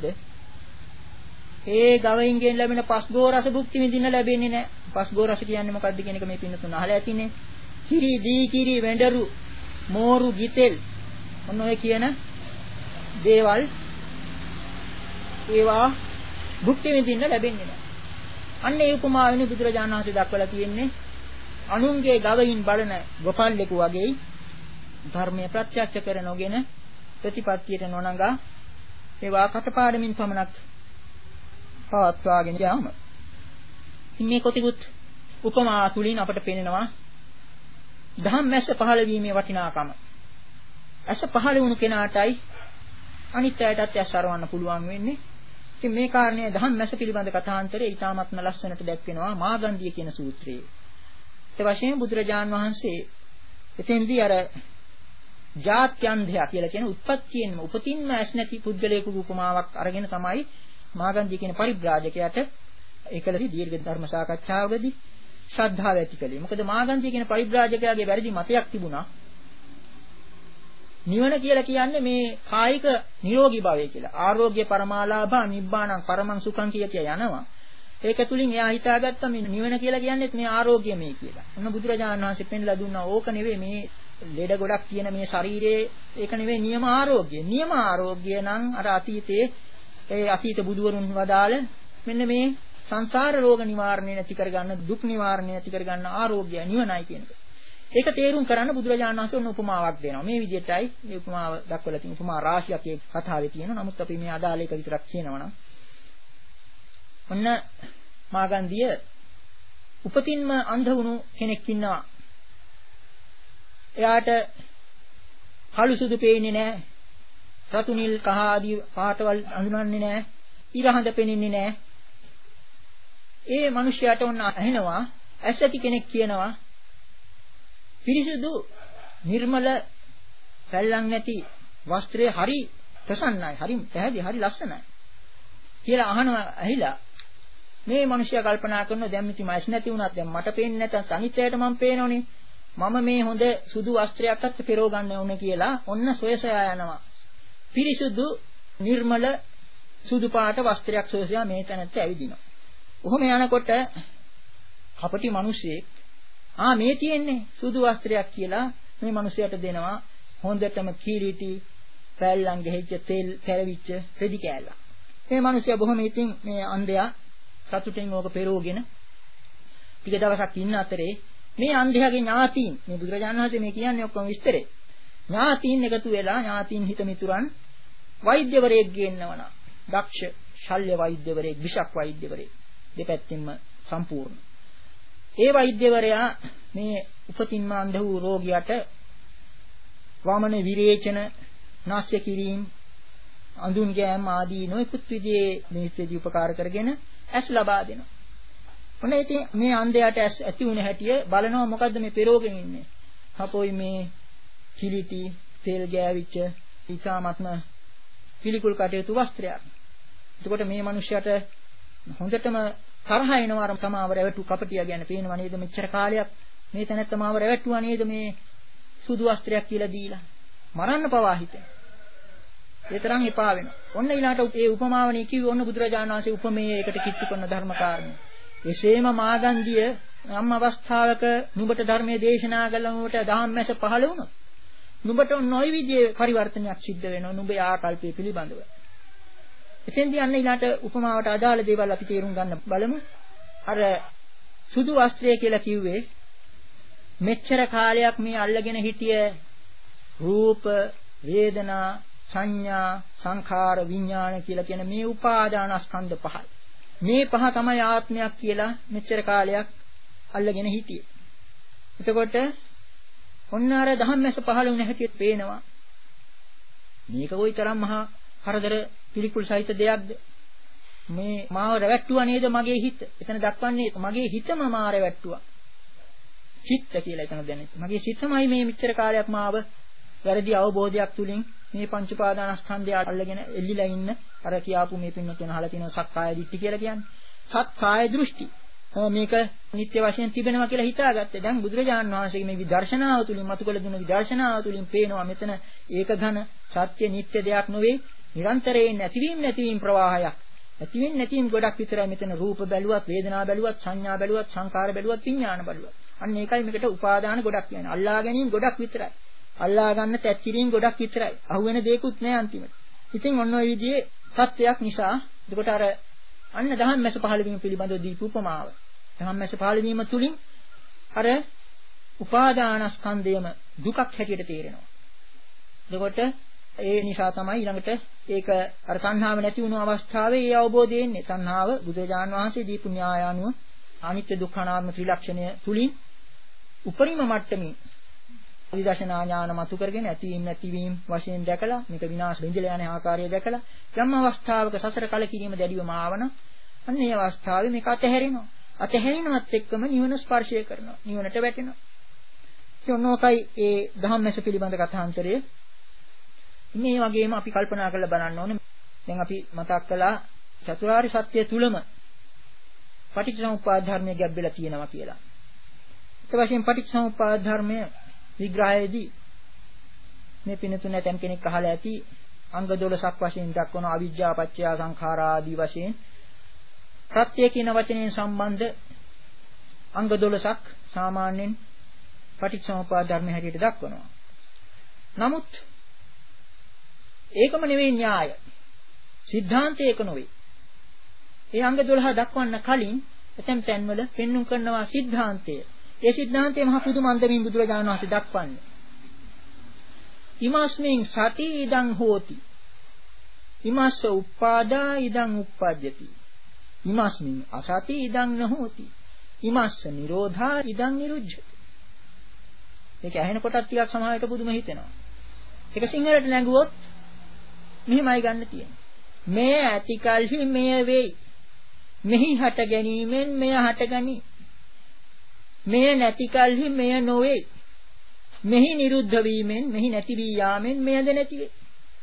ඒ ගවයින්ගෙන් ලැබෙන පස්ගෝ රස භුක්ති විඳින්න ලැබෙන්නේ නැහැ. පස්ගෝ රස කියන්නේ මොකක්ද කියන එක මේ පින්නතුන් අහලා ඇතිනේ. කිරි, දී කිරි, වෙඬරු, මෝරු, ගිතෙල් ඔන්න ඔය කියන දේවල් ඒවා භුක්ති විඳින්න ලැබෙන්නේ නැහැ. අන්න ඒ උපමාවෙන් බුදුරජාණන් වහන්සේ දක්වලා තියෙන්නේ අනුන්ගේ ගවයින් බලන ගොපල්ලෙකු වගේ ධර්මයේ ප්‍රත්‍යක්ෂ කර නොගෙන ප්‍රතිපත්තියට නොනඟා ඒවා කටපාඩමින් පමණක් පවත්වාගෙන යාම. මේ කොටිකුත් උපමා තුලින් අපට පේනවා ධම්මැස පහළ වීමේ වටිනාකම. ඇස පහළ වුණු කෙනාටයි අනිත් අයටත් ඇස් අරවන්න පුළුවන් වෙන්නේ. ඉතින් මේ කාරණේ ධම්මැස පිළිබඳ කථාන්තරයේ ඊටාත්ම ලස්සනට දැක්වෙනවා මාගන්ධිය කියන සූත්‍රයේ. ඒ වශයෙන් බුදුරජාන් වහන්සේ එතෙන්දී අර ජාත්‍යන්ධය කියලා කියන උත්පත්තියෙන්ම උපතින්ම ඇස් නැති පුද්ගලයෙකු උපමාවක් අරගෙන තමයි මාගන්ධිය කියන පරිබ්‍රාජකයාට ඒකලදී දීර්ඝ ධර්ම සාකච්ඡාවකදී ශ්‍රද්ධාව ඇති කළේ. මොකද මාගන්ධිය කියන පරිබ්‍රාජකයාගේ වැරදි මතයක් තිබුණා. නිවන කියලා කියන්නේ මේ කායික නිරෝගී භාවය කියලා. ආරෝග්‍ය පරමාලාභා නිබ්බාණං පරමං සුඛං කිය කිය යනවා. ඒක තුලින් එයා හිතාගත්තා මේ නිවන කියලා කියන්නේත් මේ ආරෝග්‍යමයි කියලා. ඔන්න බුදුරජාණන් වහන්සේ පෙන්ලා දුන්නා ඕක නෙවෙයි මේ ලෙඩ ගොඩක් තියෙන මේ ශරීරයේ ඒක නෙවෙයි නියම ආරෝග්‍ය. නියම ආරෝග්‍ය නම් අර අතීතයේ ඒ අතීත බුදුවරුන් වදාළ මෙන්න මේ සංසාර රෝග නිවාරණය නැති කරගන්න දුක් නිවාරණය නැති කරගන්න ආරෝග්‍ය නිවනයි කියන එක. ඒක තේරුම් කරන්න බුදුරජාණන් වහන්සේ ඔන්න උපමාවක් දෙනවා. මේ විදිහටයි මේ උපමාව දක්වලා තියෙන උපමා රාශියක් ඒ කතාවේ තියෙනවා. නමුත් අපි මේ අදාළ එක විතරක් කියනවා නම් ඔන්න මාගන්ධිය උපතින්ම අන්ධ වුණු කෙනෙක් ඉන්නවා. එයාට කළු සුදු පේන්නේ නැහැ. රතු නිල් කහ ආදී පාටවල් අඳුනන්නේ නැහැ. ඉරහඳ පෙනෙන්නේ නැහැ. ඒ මිනිහයාට ඔන්න ඇහෙනවා ඇසති කෙනෙක් කියනවා පිරිසුදු නිර්මල පැල්ලම් නැති වස්ත්‍රය හරි ප්‍රසන්නයි, හරි පැහැදිලි, හරි ලස්සනයි කියලා අහනවා. ඇහිලා මේ මිනිහයා කල්පනා කරනවා දැන් මිති මයිස් නැති වුණත් දැන් මට පේන්නේ නැත්නම් අනිත්‍යයට මම පේනෝනේ. මම මේ හොඳ සුදු වස්ත්‍රයක් අත් පෙරව ගන්න ඕනේ කියලා ඔන්න සොයසයා යනවා. පිරිසුදු නිර්මල සුදු පාට වස්ත්‍රයක් සොයසයා මේ තැනට ඇවිදිනවා. ඔහොම යනකොට කපටි මිනිහෙක් ආ මේ තියෙන්නේ සුදු වස්ත්‍රයක් කියලා මේ මිනිහයාට දෙනවා හොඳටම කීරිටි පැල්ලම් ගෙහිච්ච තෙල් කැරවිච්ච රෙදි කෑල්ල. මේ මිනිහයා බොහොම ඉතින් මේ අන්ධයා සතුටින් ඕක පෙරෝගෙන ටික දවසක් ඉන්න අතරේ මේ අන්ධයාගේ ඥාතීන් මේ බුදුරජාණන් වහන්සේ මේ කියන්නේ ඔක්කොම විස්තරේ. ඥාතීන් එකතු වෙලා ඥාතීන් හිත මිතුරන් වෛද්‍යවරයෙක් ගෙන්නවන. දක්ෂ ශල්‍ය වෛද්‍යවරයෙක්, විෂක් වෛද්‍යවරයෙක් දෙපැත්තෙන්ම සම්පූර්ණ. ඒ වෛද්‍යවරයා මේ උපතින්ම අන්ධ වූ රෝගියාට වමන විරේචන, නාස්‍ය කිරීම, අඳුන් ගෑම් ආදී නොයෙකුත් විදිහේ මිනිස්සුදී උපකාර කරගෙන ඇස් ලබා දෙනවා. ඔන්න ඉතින් මේ අන්ධයාට ඇස් ඇති වුණ හැටිය බලනවා මොකද්ද මේ පෙරෝගෙන ඉන්නේ. හපොයි මේ කිලිටි තෙල් ගෑවිච්ච ඊටාත්ම පිළිකුල් කටයුතු වස්ත්‍රයක්. එතකොට මේ මිනිහයාට හොඳටම තරහ එනවා අර තමාව රැවටු කපටියා කියන්නේ පේනවා නේද මෙච්චර කාලයක් මේ තැනත් තමාව රැවටුවා නේද මේ සුදු වස්ත්‍රයක් කියලා දීලා මරන්න පවා හිතෙන. ඒ තරම් එපා වෙනවා. ඔන්න ඊළාට ඒ උපමාවනේ කිව්වේ ඔන්න බුදුරජාණන් වහන්සේ උපමේයයකට කිට්ටු කරන ධර්ම කාරණා. එසේම මාගන්ධිය නම් අවස්ථාවක නුඹට ධර්මයේ දේශනා කළා නුඹට ධම්මැස පහළ වුණොත් නුඹට නොයි විදිහේ පරිවර්තනයක් සිද්ධ වෙනවා නුඹේ ආකල්පය පිළිබඳව. එතෙන්දී අන්න ඊළාට උපමාවට අදාළ දේවල් අපි තේරුම් ගන්න බලමු. අර සුදු වස්ත්‍රය කියලා කිව්වේ මෙච්චර කාලයක් මේ අල්ලගෙන හිටිය රූප, වේදනා, සංඥා, සංඛාර, විඥාන කියලා කියන මේ උපාදානස්කන්ධ පහයි. මේ පහ තමයි ආත්මයක් කියලා මෙච්චර කාලයක් අල්ලගෙන හිටියේ. එතකොට ඔන්න අර ධම්මැස පහළ වුණ හැටියට පේනවා. මේක කොයිතරම් මහා කරදර පිළිකුල් සහිත දෙයක්ද? මේ මාව රැවට්ටුවා නේද මගේ හිත? එතන දක්වන්නේ මගේ හිතම මාව රැවට්ටුවා. චිත්ත කියලා එතන දැනෙන්නේ. මගේ චිත්තමයි මේ මෙච්චර කාලයක් මාව වැරදි අවබෝධයක් තුලින් මේ පංච උපාදානස්කන්ධය අල්ලගෙන එල්ලිලා ඉන්න අර කියාපු මේ පින්නතුන් අහලා තියෙනවා සක්කාය දිට්ඨි කියලා කියන්නේ. සක්කාය දෘෂ්ටි. මේක නිත්‍ය වශයෙන් තිබෙනවා කියලා හිතාගත්තේ. දැන් බුදුරජාණන් වහන්සේගේ මේ විදර්ශනාව තුලින් මතුකල දුන්න විදර්ශනාව තුලින් පේනවා මෙතන ඒක ඝන සත්‍ය නිත්‍ය දෙයක් නෙවෙයි. නිරන්තරයෙන් නැතිවීම නැතිවීම ප්‍රවාහයක්. නැතිවීම නැතිවීම ගොඩක් විතරයි මෙතන රූප බැලුවත්, වේදනා බැලුවත්, සංඥා බැලුවත්, සංකාර බැලුවත්, විඥාන බැලුවත්. අන්න ඒකයි මේකට උපාදාන ගොඩක් කියන්නේ. අල්ලා ගැනීම ගොඩක් විතරයි. අල්ලා ගන්න තැත්තිරීම ගොඩක් විතරයි. අහුවෙන දෙයක්වත් නැහැ අන්තිමට. ඉතින් ඔන්න ඔය විදිහේ සත්‍යයක් නිසා එතකොට අර අන්න දහම් මැස පහළ වීම පිළිබඳව දීපු උපමාව. දහම් මැස පහළ වීම තුලින් අර උපාදානස්කන්ධයම දුකක් හැටියට තේරෙනවා. එතකොට ඒ නිසා තමයි ඊළඟට ඒක අර තණ්හාව නැති වුණු අවස්ථාවේ ඒ අවබෝධය එන්නේ. තණ්හාව බුදුරජාණන් වහන්සේ දීපු න්‍යාය අනුව අනිත්‍ය දුක්ඛ අනාත්ම ත්‍රිලක්ෂණය තුලින් උපරිම මට්ටමින් විදර්ශනා ඥාන මතු කරගෙන ඇතිවීම නැතිවීම වශයෙන් දැකලා මේක විනාශ වෙඳිලා යන ආකාරය දැකලා යම් අවස්ථාවක සසර කලකිරීම දැඩිවම ආවන අන්න ඒ අවස්ථාවේ මේක අතහැරෙනවා. අතහැරීමත් එක්කම නිවන ස්පර්ශය කරනවා. නිවනට වැටෙනවා. ඒනෝකයි ඒ ධම්මස පිළිබඳ කථාන්තරය. මේ වගේම අපි කල්පනා කරලා බලන්න ඕනේ. දැන් අපි මතක් කළා චතුරාර්ය සත්‍ය තුලම පටිච්චසමුප්පාද ධර්මය ගැඹෙලා තියෙනවා කියලා. ඒ වශයෙන් පටිච්චසමුප්පාද ධර්මය විග්‍රහයේදී මේ පිනතුන නැතම් කෙනෙක් අහලා ඇති අංග දොළහක් වශයෙන් දක්වන අවිජ්ජා පත්‍ය සංඛාරා ආදී වශයෙන් ප්‍රත්‍ය කියන වචනයෙන් සම්බන්ධ අංග දොළහක් සාමාන්‍යයෙන් පටිච්චසමුප්පාද ධර්ම හැටියට දක්වනවා. නමුත් ඒකම නෙවෙයි න්‍යාය. සිද්ධාන්තය ඒක නෙවෙයි. ඒ අංග දොළහ දක්වන්න කලින් එතෙන් තැන්වල පෙන්눔 කරනවා සිද්ධාන්තය. ඒ සිද්ධාන්තය මහ පුදුම අන්දමින් බුදුරජාණන් වහන්සේ දක්වන්නේ. ඉමස්මින් සති ඉදං හෝති. ඉමස්ස උප්පාදා ඉදං උප්පජ්ජති. ඉමස්මින් අසති ඉදං නහෝති. ඉමස්ස නිරෝධා ඉදං නිරුද්ධති. මේක ඇහෙනකොටත් ටිකක් සමාහයට පුදුම හිතෙනවා. ඒක සිංහලට නැඟුවොත් මෙහිමයි ගන්න තියෙන්නේ. මේ ඇතිකල්හි මෙය වෙයි. මෙහි හට ගැනීමෙන් මෙය හටගනී. මෙය නැතිකල්හි මෙය නොවේ. මෙහි නිරුද්ධ වීමෙන් මෙහි නැති වී යාමෙන් මෙයද නැති වේ.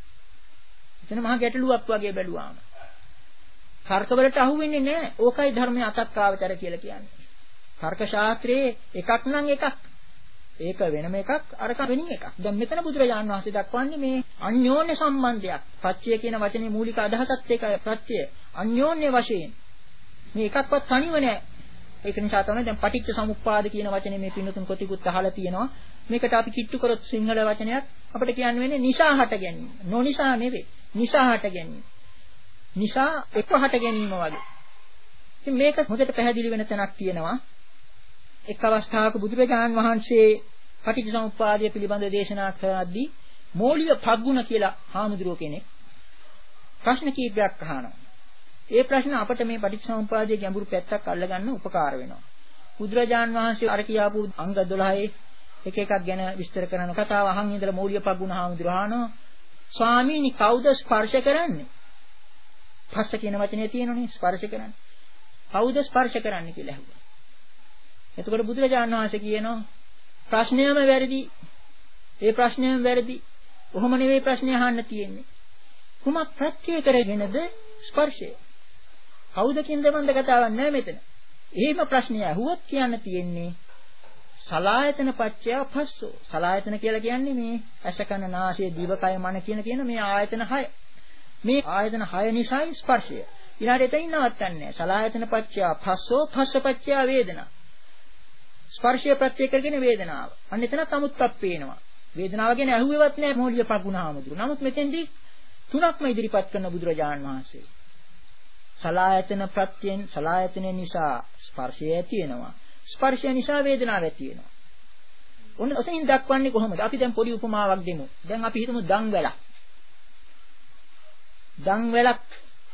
එතන මහා ගැටලුවක් වගේ බැලුවාම. තර්කවලට අහු වෙන්නේ නැහැ. ඕකයි ධර්මයේ අතක්කාවතර කියලා කියන්නේ. තර්ක ශාස්ත්‍රයේ එකක් නම් එකක්. ඒක වෙනම එකක් අරක වෙනින් එකක්. දැන් මෙතන බුදුරජාණන් වහන්සේ දක්වන්නේ මේ අන්‍යෝන්‍ය සම්බන්ධයක්. ප්‍රත්‍ය කියන වචනේ මූලික අදහසත් ඒකයි. ප්‍රත්‍ය අන්‍යෝන්‍ය වශයෙන් මේ එකක්වත් තනිව නැහැ. ඒක නිසා තමයි දැන් පටිච්ච සමුප්පාද කියන වචනේ මේ පින්නතුන් කොටිකුත් අහලා තියෙනවා. මේකට අපි කිට්ටු කරොත් සිංහල වචනයක් අපිට කියන්න වෙන්නේ නිසා හට ගැනීම. නොනිසා නෙවෙයි. නිසා හට ගැනීම. නිසා එක හට ගැනීම වගේ. ඉතින් මේක හොඳට පැහැදිලි වෙන තැනක් තියෙනවා. එක් අවස්ථාවක බුදුරජාණන් වහන්සේ පටිච්චසමුප්පාදය පිළිබඳව දේශනා කරද්දී මෝලිය පග්ගුණ කියලා හාමුදුරුවෝ කෙනෙක් ප්‍රශ්න කීපයක් අහනවා. ඒ ප්‍රශ්න අපිට මේ පටිච්චසමුප්පාදයේ ගැඹුරු පැත්තක් අල්ලගන්න උපකාර වෙනවා. බුදුරජාණන් වහන්සේ අර කියාපු අංග දොළහේ එක එකක් ගැන විස්තර කරන කතාව අහන් ඉඳලා මෝලිය පග්ගුණ හාමුදුරුවෝ අහනවා ස්වාමීනි කවුද ස්පර්ශ කරන්නේ? පස්ස කියන වචනේ තියෙනනේ ස්පර්ශ කරන්නේ. කවුද ස්පර්ශ කරන්නේ කියලා අහුවා. එතකොට බුදුරජාණන් වහන්සේ කියනවා ප්‍රශ්නයම වැරදි. ඒ ප්‍රශ්නයම වැරදි. කොහොම නෙවෙයි ප්‍රශ්නේ අහන්න තියෙන්නේ. කුමක් ප්‍රත්‍ය කරගෙනද ස්පර්ශය? කවුද කියන දෙමන්ද කතාවක් නෑ මෙතන. එහෙම ප්‍රශ්නය අහුවොත් කියන්න තියෙන්නේ සලායතන පත්‍ය පස්සෝ. සලායතන කියලා කියන්නේ මේ ඇස කන නාසය දිවකය මන කියන කියන මේ ආයතන හය. මේ ආයතන හය නිසායි ස්පර්ශය. ඊළඟට එතනින් නවත්තන්නේ නෑ. සලායතන පත්‍ය පස්සෝ පස්ස පත්‍ය වේදනා. ස්පර්ශය ප්‍රත්‍ය කරගෙන වේදනාව. අන්න එතනත් අමුත්තක් පේනවා. වේදනාව ගැන අහුවෙවත් නැහැ මොහොලිය පගුණාමතුරු. නමුත් මෙතෙන්දී තුනක්ම ඉදිරිපත් කරන බුදුරජාණන් වහන්සේ. සලායතන ප්‍රත්‍යයෙන් සලායතන නිසා ස්පර්ශය ඇති වෙනවා. ස්පර්ශය නිසා වේදනාව ඇති වෙනවා. ඔන්න ඔතනින් දක්වන්නේ කොහොමද? අපි දැන් පොඩි උපමාවක් දෙමු. දැන් අපි හිතමු දන් වැලක්. දන් වැලක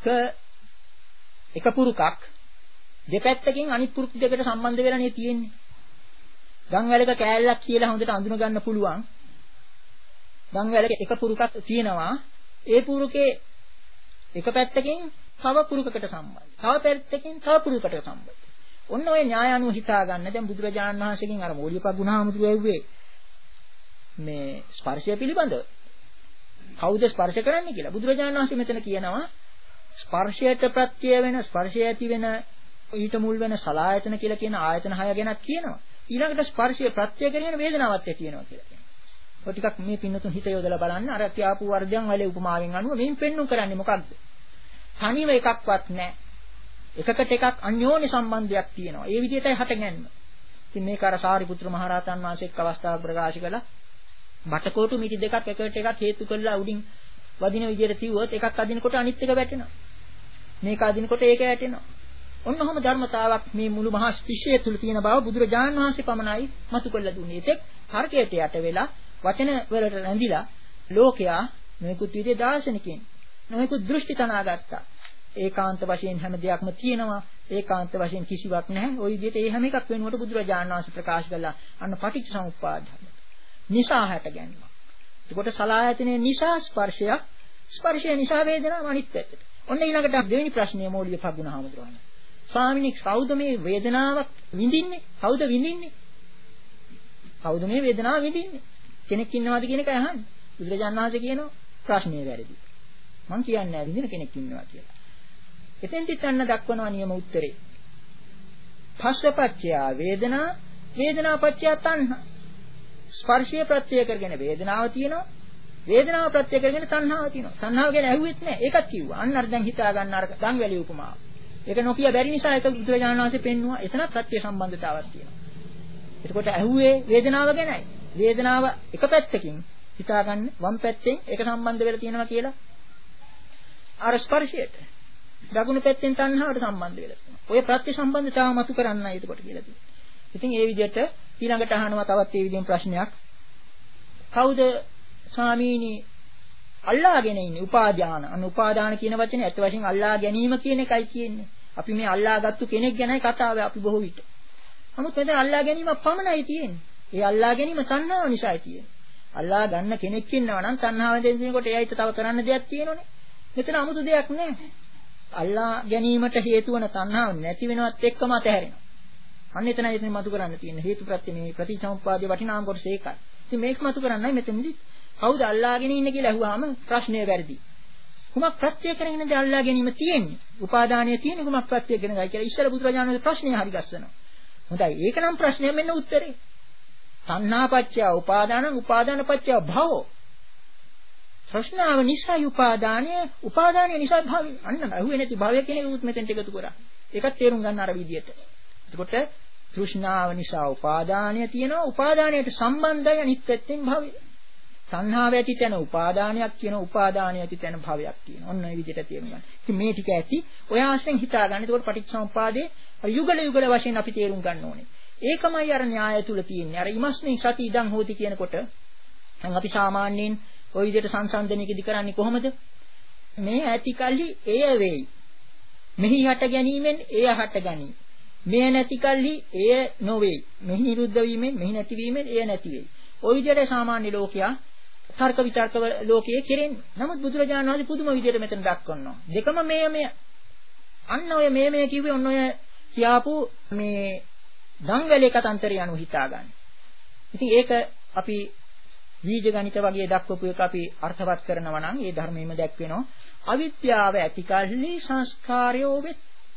එක පුරුකක් දෙපැත්තකින් අනිත් පුරුක් දෙකට සම්බන්ධ වෙලා නේ තියෙන්නේ. දන් වැලක කෑල්ලක් කියලා හොඳට අඳුන ගන්න පුළුවන්. දන් වැලක එක පුරුකක් තියෙනවා. ඒ පුරුකේ එක පැත්තකින් තව පුරුකකට සම්බන්ධයි. තව පැත්තකින් තව පුරුකකට සම්බන්ධයි. ඔන්න ඔය න්‍යාය අනුව හිතා ගන්න. දැන් බුදුරජාණන් වහන්සේගෙන් අර මෝලියපග්ගුණාමතුරු ඇව්වේ මේ ස්පර්ශය පිළිබඳව. කවුද ස්පර්ශ කරන්නේ කියලා. බුදුරජාණන් වහන්සේ මෙතන කියනවා ස්පර්ශයට ප්‍රත්‍ය වෙන ස්පර්ශය ඇති වෙන ඊට මුල් වෙන සලආයතන කියලා කියන ආයතන හය ගැනත් කියනවා. ඊළඟට ස්පර්ශය ප්‍රත්‍ය කරගෙන වේදනාවත් කියනවා කියලා කියනවා. ඔය ටිකක් මේ පින්නතුන් හිත යොදලා බලන්න අර කියාපු වර්ධයන් වල උපමාවෙන් අනුව මෙයින් පෙන්වු කරන්නේ මොකක්ද? තනිව එකක්වත් නැහැ. එකකට එකක් අන්‍යෝන්‍ය සම්බන්ධයක් තියෙනවා. ඒ විදිහටයි හටගන්නේ. ඉතින් මේක අර සාරිපුත්‍ර මහරහතන් වහන්සේ එක් අවස්ථාවක ප්‍රකාශ කළා. බටකොටු මිටි දෙකක් එකට එකක් හේතු කරලා උඩින් වදින විදිහට තියුවොත් එකක් අදිනකොට අනිත් එක වැටෙනවා. මේක අදිනකොට ඒක වැටෙනවා. ඔන්න ඔහම ධර්මතාවක් මේ මුළු මහා විශ්වය තුල තියෙන බව බුදුරජාණන් වහන්සේ පමණයි මතු කළ දුන්නේ. ඒත් තර්කයට යට වෙලා වචන වලට රැඳිලා ලෝකයා මේකුත් විදිහේ දාර්ශනිකයන් මේකුත් දෘෂ්ටි තනාගත්තා. ඒකාන්ත වශයෙන් හැම දෙයක්ම තියෙනවා. ඒකාන්ත වශයෙන් කිසිවක් නැහැ. ওই විදිහට ඒ හැම එකක් වෙනුවට බුදුරජාණන් වහන්සේ ප්‍රකාශ කළා. අන්න පටිච්චසමුප්පාද ධර්ම. නිසා හැට ගැනීම. එතකොට සලආයතනයේ නිසා ස්පර්ශයක්, ස්පර්ශය නිසා වේදනාව අනිත් පැත්තට. ඔන්න ඊළඟට දෙවෙනි ප්‍රශ්නය මෝලිය පගුණාමතුරුවනේ. ස්වාමිනී කවුද මේ වේදනාවක් විඳින්නේ? කවුද විඳින්නේ? කවුද මේ වේදනාව විඳින්නේ? කෙනෙක් ඉන්නවද කියන එක අහන්නේ. බුදුරජාණන් වහන්සේ කියනවා ප්‍රශ්නේ වැරදි. මං කියන්නේ නැහැ විඳින කෙනෙක් ඉන්නවා කියලා. එතෙන්දිත් අන්න දක්වනවා නියම උත්තරේ. පස්සපච්චය වේදනා, වේදනාපච්චය තණ්හා. ස්පර්ශය ප්‍රත්‍ය කරගෙන වේදනාව තියෙනවා. වේදනාව ප්‍රත්‍ය කරගෙන තණ්හාව තියෙනවා. තණ්හාව ගැන ඇහුවෙත් නැහැ. ඒකත් කිව්වා. අන්න අර දැන් හිතා ගන්න අර ගංගවැලි උපමාව. ඒක නොකිය බැරි නිසා ඒක බුදුරජාණන් වහන්සේ පෙන්නුවා. එතන ප්‍රත්‍ය සම්බන්ධතාවක් තියෙනවා. එතකොට ඇහුවේ වේදනාව ගැනයි. වේදනාව එක පැත්තකින් හිතා ගන්න වම් පැත්තෙන් ඒක සම්බන්ධ වෙලා තියෙනවා කියලා. අර ස්පර්ශයට. දකුණු පැත්තෙන් තණ්හාවට සම්බන්ධ වෙලා තියෙනවා. ඔය ප්‍රත්‍ය සම්බන්ධතාව මතු කරන්නයි එතකොට කියලා තියෙනවා. ඉතින් ඒ විදිහට ඊළඟට අහනවා තවත් ඒ විදිහෙන් ප්‍රශ්නයක්. කවුද ස්වාමීනි අල්ලාගෙන ඉන්නේ උපාදාන? අන්න උපාදාන කියන වචනේ ඇත්ත වශයෙන් අල්ලා ගැනීම කියන එකයි කියන්නේ. අපි මේ අල්ලාගත්තු කෙනෙක් ගැනයි කතාව අපි බොහෝ විට. නමුත් මෙතන අල්ලා ගැනීම පමණයි තියෙන්නේ. ඒ අල්ලා ගැනීම තණ්හාව නිසායි තියෙන්නේ. අල්ලා ගන්න කෙනෙක් ඉන්නවා නම් තණ්හාවෙන් දෙනකොට එයාට තව කරන්න දෙයක් තියෙනෝනේ. මෙතන 아무තු දෙයක් නැහැ. අල්ලා ගැනීමට හේතු වන තණ්හාව නැති වෙනවත් එක්කම අතහැරෙනවා. අන්න එතනයි එතන මතු කරන්න තියෙන හේතුප්‍රත්‍ය මේ ප්‍රතිසමුප්පාදයේ වටිනාම කොටස ඒකයි. ඉතින් මේක මතු කරන්නයි මෙතනදී කවුද අල්ලාගෙන ඉන්නේ කියලා අහුවාම ප්‍රශ්නය වැරදි. කුමක් ප්‍රත්‍ය කරගෙනද අල්ලා ගැනීම තියෙන්නේ? උපාදානය තියෙන්නේ කුමක් ප්‍රත්‍ය කරගෙනද කියලා ඉස්සර බුදුරජාණන් වහන්සේ ප්‍රශ්නේ හරි ගස්සනවා. හොඳයි ඒකනම් ප්‍රශ්නය මෙන්න උත්තරේ. තණ්හාපච්චය උපාදානං උපාදානපච්චය භවෝ. ප්‍රශ්නාව නිසා උපාදානය උපාදානය නිසා භවය. අන්න අහුවේ නැති භවය කියන එක උත් මෙතෙන්ට එකතු කරා. ඒකත් තේරුම් ගන්න අර විදියට. එතකොට තෘෂ්ණාව නිසා උපාදානය තියෙනවා. උපාදානයට සම්බන්ධයි අනිත් පැත්තෙන් භවය. තණ්හාව ඇති තැන උපාදානයක් කියන උපාදානය ඇති තැන භවයක් තියෙනවා. ඔන්න ඒ විදිහට තේරුම් ගන්න. ඉතින් මේ ටික ඇති ඔය ආශ්‍රයෙන් හිතා ගන්න. ඒකෝට පටිච්චසමුපාදයේ යුගල යුගල වශයෙන් අපි තේරුම් ගන්න ඕනේ. ඒකමයි අර න්‍යාය තුල තියෙන්නේ. අර ඉමස්මින් සති ඉදං හෝති කියනකොට දැන් අපි සාමාන්‍යයෙන් ওই විදිහට සංසන්දනයකදී කරන්නේ කොහොමද? මේ ඇති කල්හි එය වෙයි. මෙහි හට ගැනීමෙන් එය හට ගනී. මෙය නැති කල්හි එය නොවේ. මෙහි නිරුද්ධ වීමෙන් මෙහි නැති වීමෙන් එය නැති වෙයි. ওই විදිහට සාමාන්‍ය ලෝකයා තර්ක විතර්ක ලෝකයේ කෙරෙන්නේ. නමුත් බුදුරජාණන් වහන්සේ පුදුම විදිහට මෙතන දක්වනවා. දෙකම මේ මේ අන්න ඔය මේ මේ කිව්වේ ඔන්න ඔය කියාපු මේ දංගලේ කතන්තරය අනුව හිතා ගන්න. ඉතින් ඒක අපි වීජ ගණිත වගේ දක්වපු එක අපි අර්ථවත් කරනවා නම් ඒ ධර්මයේම දැක්වෙනවා. අවිද්‍යාව ඇති කල්හි සංස්කාරයෝ වෙත්.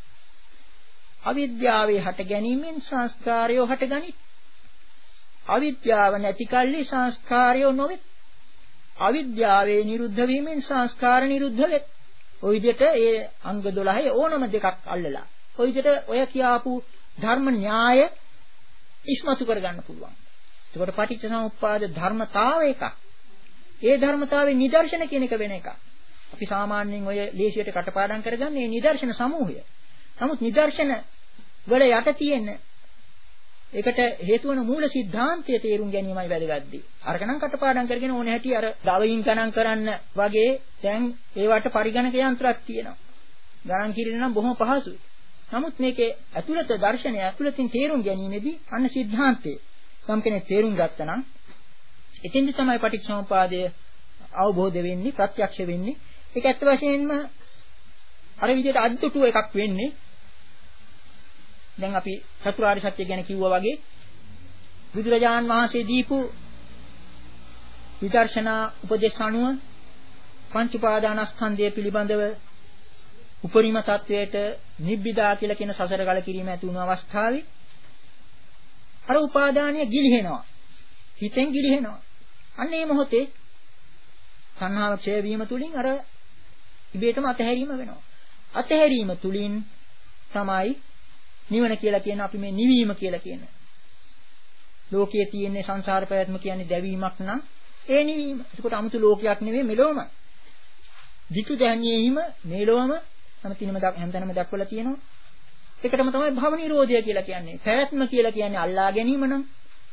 අවිද්‍යාවේ හට ගැනීමෙන් සංස්කාරයෝ හටගනී. අවිද්‍යාව නැති කල්හි සංස්කාරයෝ නොවෙත්. අවිද්‍යාවේ නිරුද්ධ වීමෙන් සංස්කාර නිරුද්ධ වෙත්. ওই විදිහට ඒ අංග දොළහේ ඕනම දෙකක් අල්ලලා ওই විදිහට ඔය කියාපු ධර්ම න්‍යාය ඉස්මතු කරගන්න පුළුවන්. එතකොට පටිච්චසමුප්පාද ධර්මතාවය එකක්. ඒ ධර්මතාවේ නිදර්ශන කියන එක වෙන එකක්. අපි සාමාන්‍යයෙන් ඔය ලේසියට කටපාඩම් කරගන්නේ මේ නිදර්ශන සමූහය. නමුත් නිදර්ශන වල යට තියෙන ඒකට හේතු වන මූල સિદ્ધාන්තය තේරුම් ගැනීමයි වැදගත්. අරකනම් කටපාඩම් කරගෙන ඕනේ හැටි අර දවයින් ගණන් කරන්න වගේ දැන් ඒවට පරිගණක යන්ත්‍රයක් තියෙනවා. ගණන් කිරීම නම් බොහොම පහසුයි. නමුත් මේකේ ඇතුළත දර්ශනය ඇතුළතින් තේරුම් ගැනීමේදී අන්න સિદ્ધාන්තය සම් කෙනෙක් තේරුම් ගත්තා නම් එතෙන්දි තමයි පටිච්චසමුපාදය අවබෝධ වෙන්නේ, ප්‍රත්‍යක්ෂ වෙන්නේ. ඒක ඇත්ත වශයෙන්ම අර විදිහට අද්දුටු එකක් වෙන්නේ. දැන් අපි චතුරාර්ය සත්‍ය ගැන කිව්වා වගේ බුදුරජාන් වහන්සේ දීපු විදර්ශනා උපදේශ අනුව පංච උපාදානස්කන්ධය පිළිබඳව උපරිම තත්වයට නිබ්බිදා කියලා කියන සසර ගල කිරීම ඇති වුණු අවස්ථාවේ අර උපාදානිය ගිලිහෙනවා. හිතෙන් ගිලිහෙනවා. අන්න ඒ මොහොතේ සංහාව ක්ෂය වීම තුලින් අර ඉබේටම අතහැරීම වෙනවා. අතහැරීම තුලින් තමයි නිවන කියලා කියන අපි මේ නිවීම කියලා කියන. ලෝකයේ තියෙන සංසාර පැවැත්ම කියන්නේ දැවීමක් නම් ඒ නිවීම. ඒකට 아무තු ලෝකයක් නෙවෙයි මෙලොවම. ධිතු දැනියෙහිම මෙලොවම හැමතිනම හැමතැනම දක්වලා තියෙනවා. ඒකටම තමයි භව නිරෝධය කියලා කියන්නේ. පැවැත්ම කියලා කියන්නේ අල්ලා ගැනීම නම්.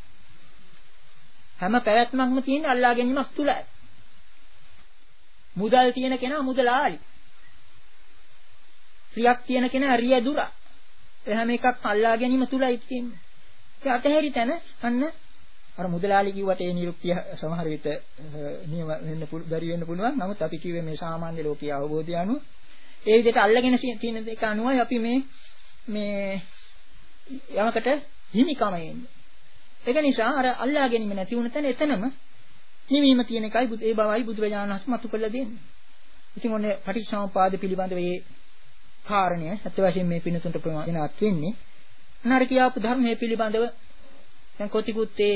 හැම පැවැත්මක්ම තියෙන්නේ අල්ලා ගැනීමක් තුලයි. මුදල් තියෙන කෙනා මුදලාලි. ක්‍රියක් තියෙන කෙනා රිය දුර. ඒ හැම එකක් අල්ලා ගැනීම තුලයි තියෙන්නේ. ඒ අතහැරි තැන අන්න අර මුදලාලි කිව්වට ඒ නිරුක්තිය සමහර විට නියම වෙන්න බැරි වෙන්න පුළුවන්. නමුත් අපි කිව්වේ මේ සාමාන්‍ය ලෝකීය අවබෝධය අනුව ඒ විදිහට අල්ලගෙන තියෙන දෙක අනුවයි අපි මේ මේ යමකට හිමිකම එන්නේ. ඒක නිසා අර අල්ලා ගැනීම නැති වුණ තැන එතනම නිවීම තියෙන එකයි ඒ බවයි බුදුරජාණන් වහන්සේ මතු කළා දෙන්නේ. ඉතින් ඔන්නේ පටිච්චසමුපාද පිළිබඳව මේ කාරණය ඇත්ත වශයෙන් මේ පිනතුන්ට ප්‍රමාණවත් වෙන්නේ. අනාර කියාපු ධර්මයේ පිළිබඳව දැන් කොතිකුත් ඒ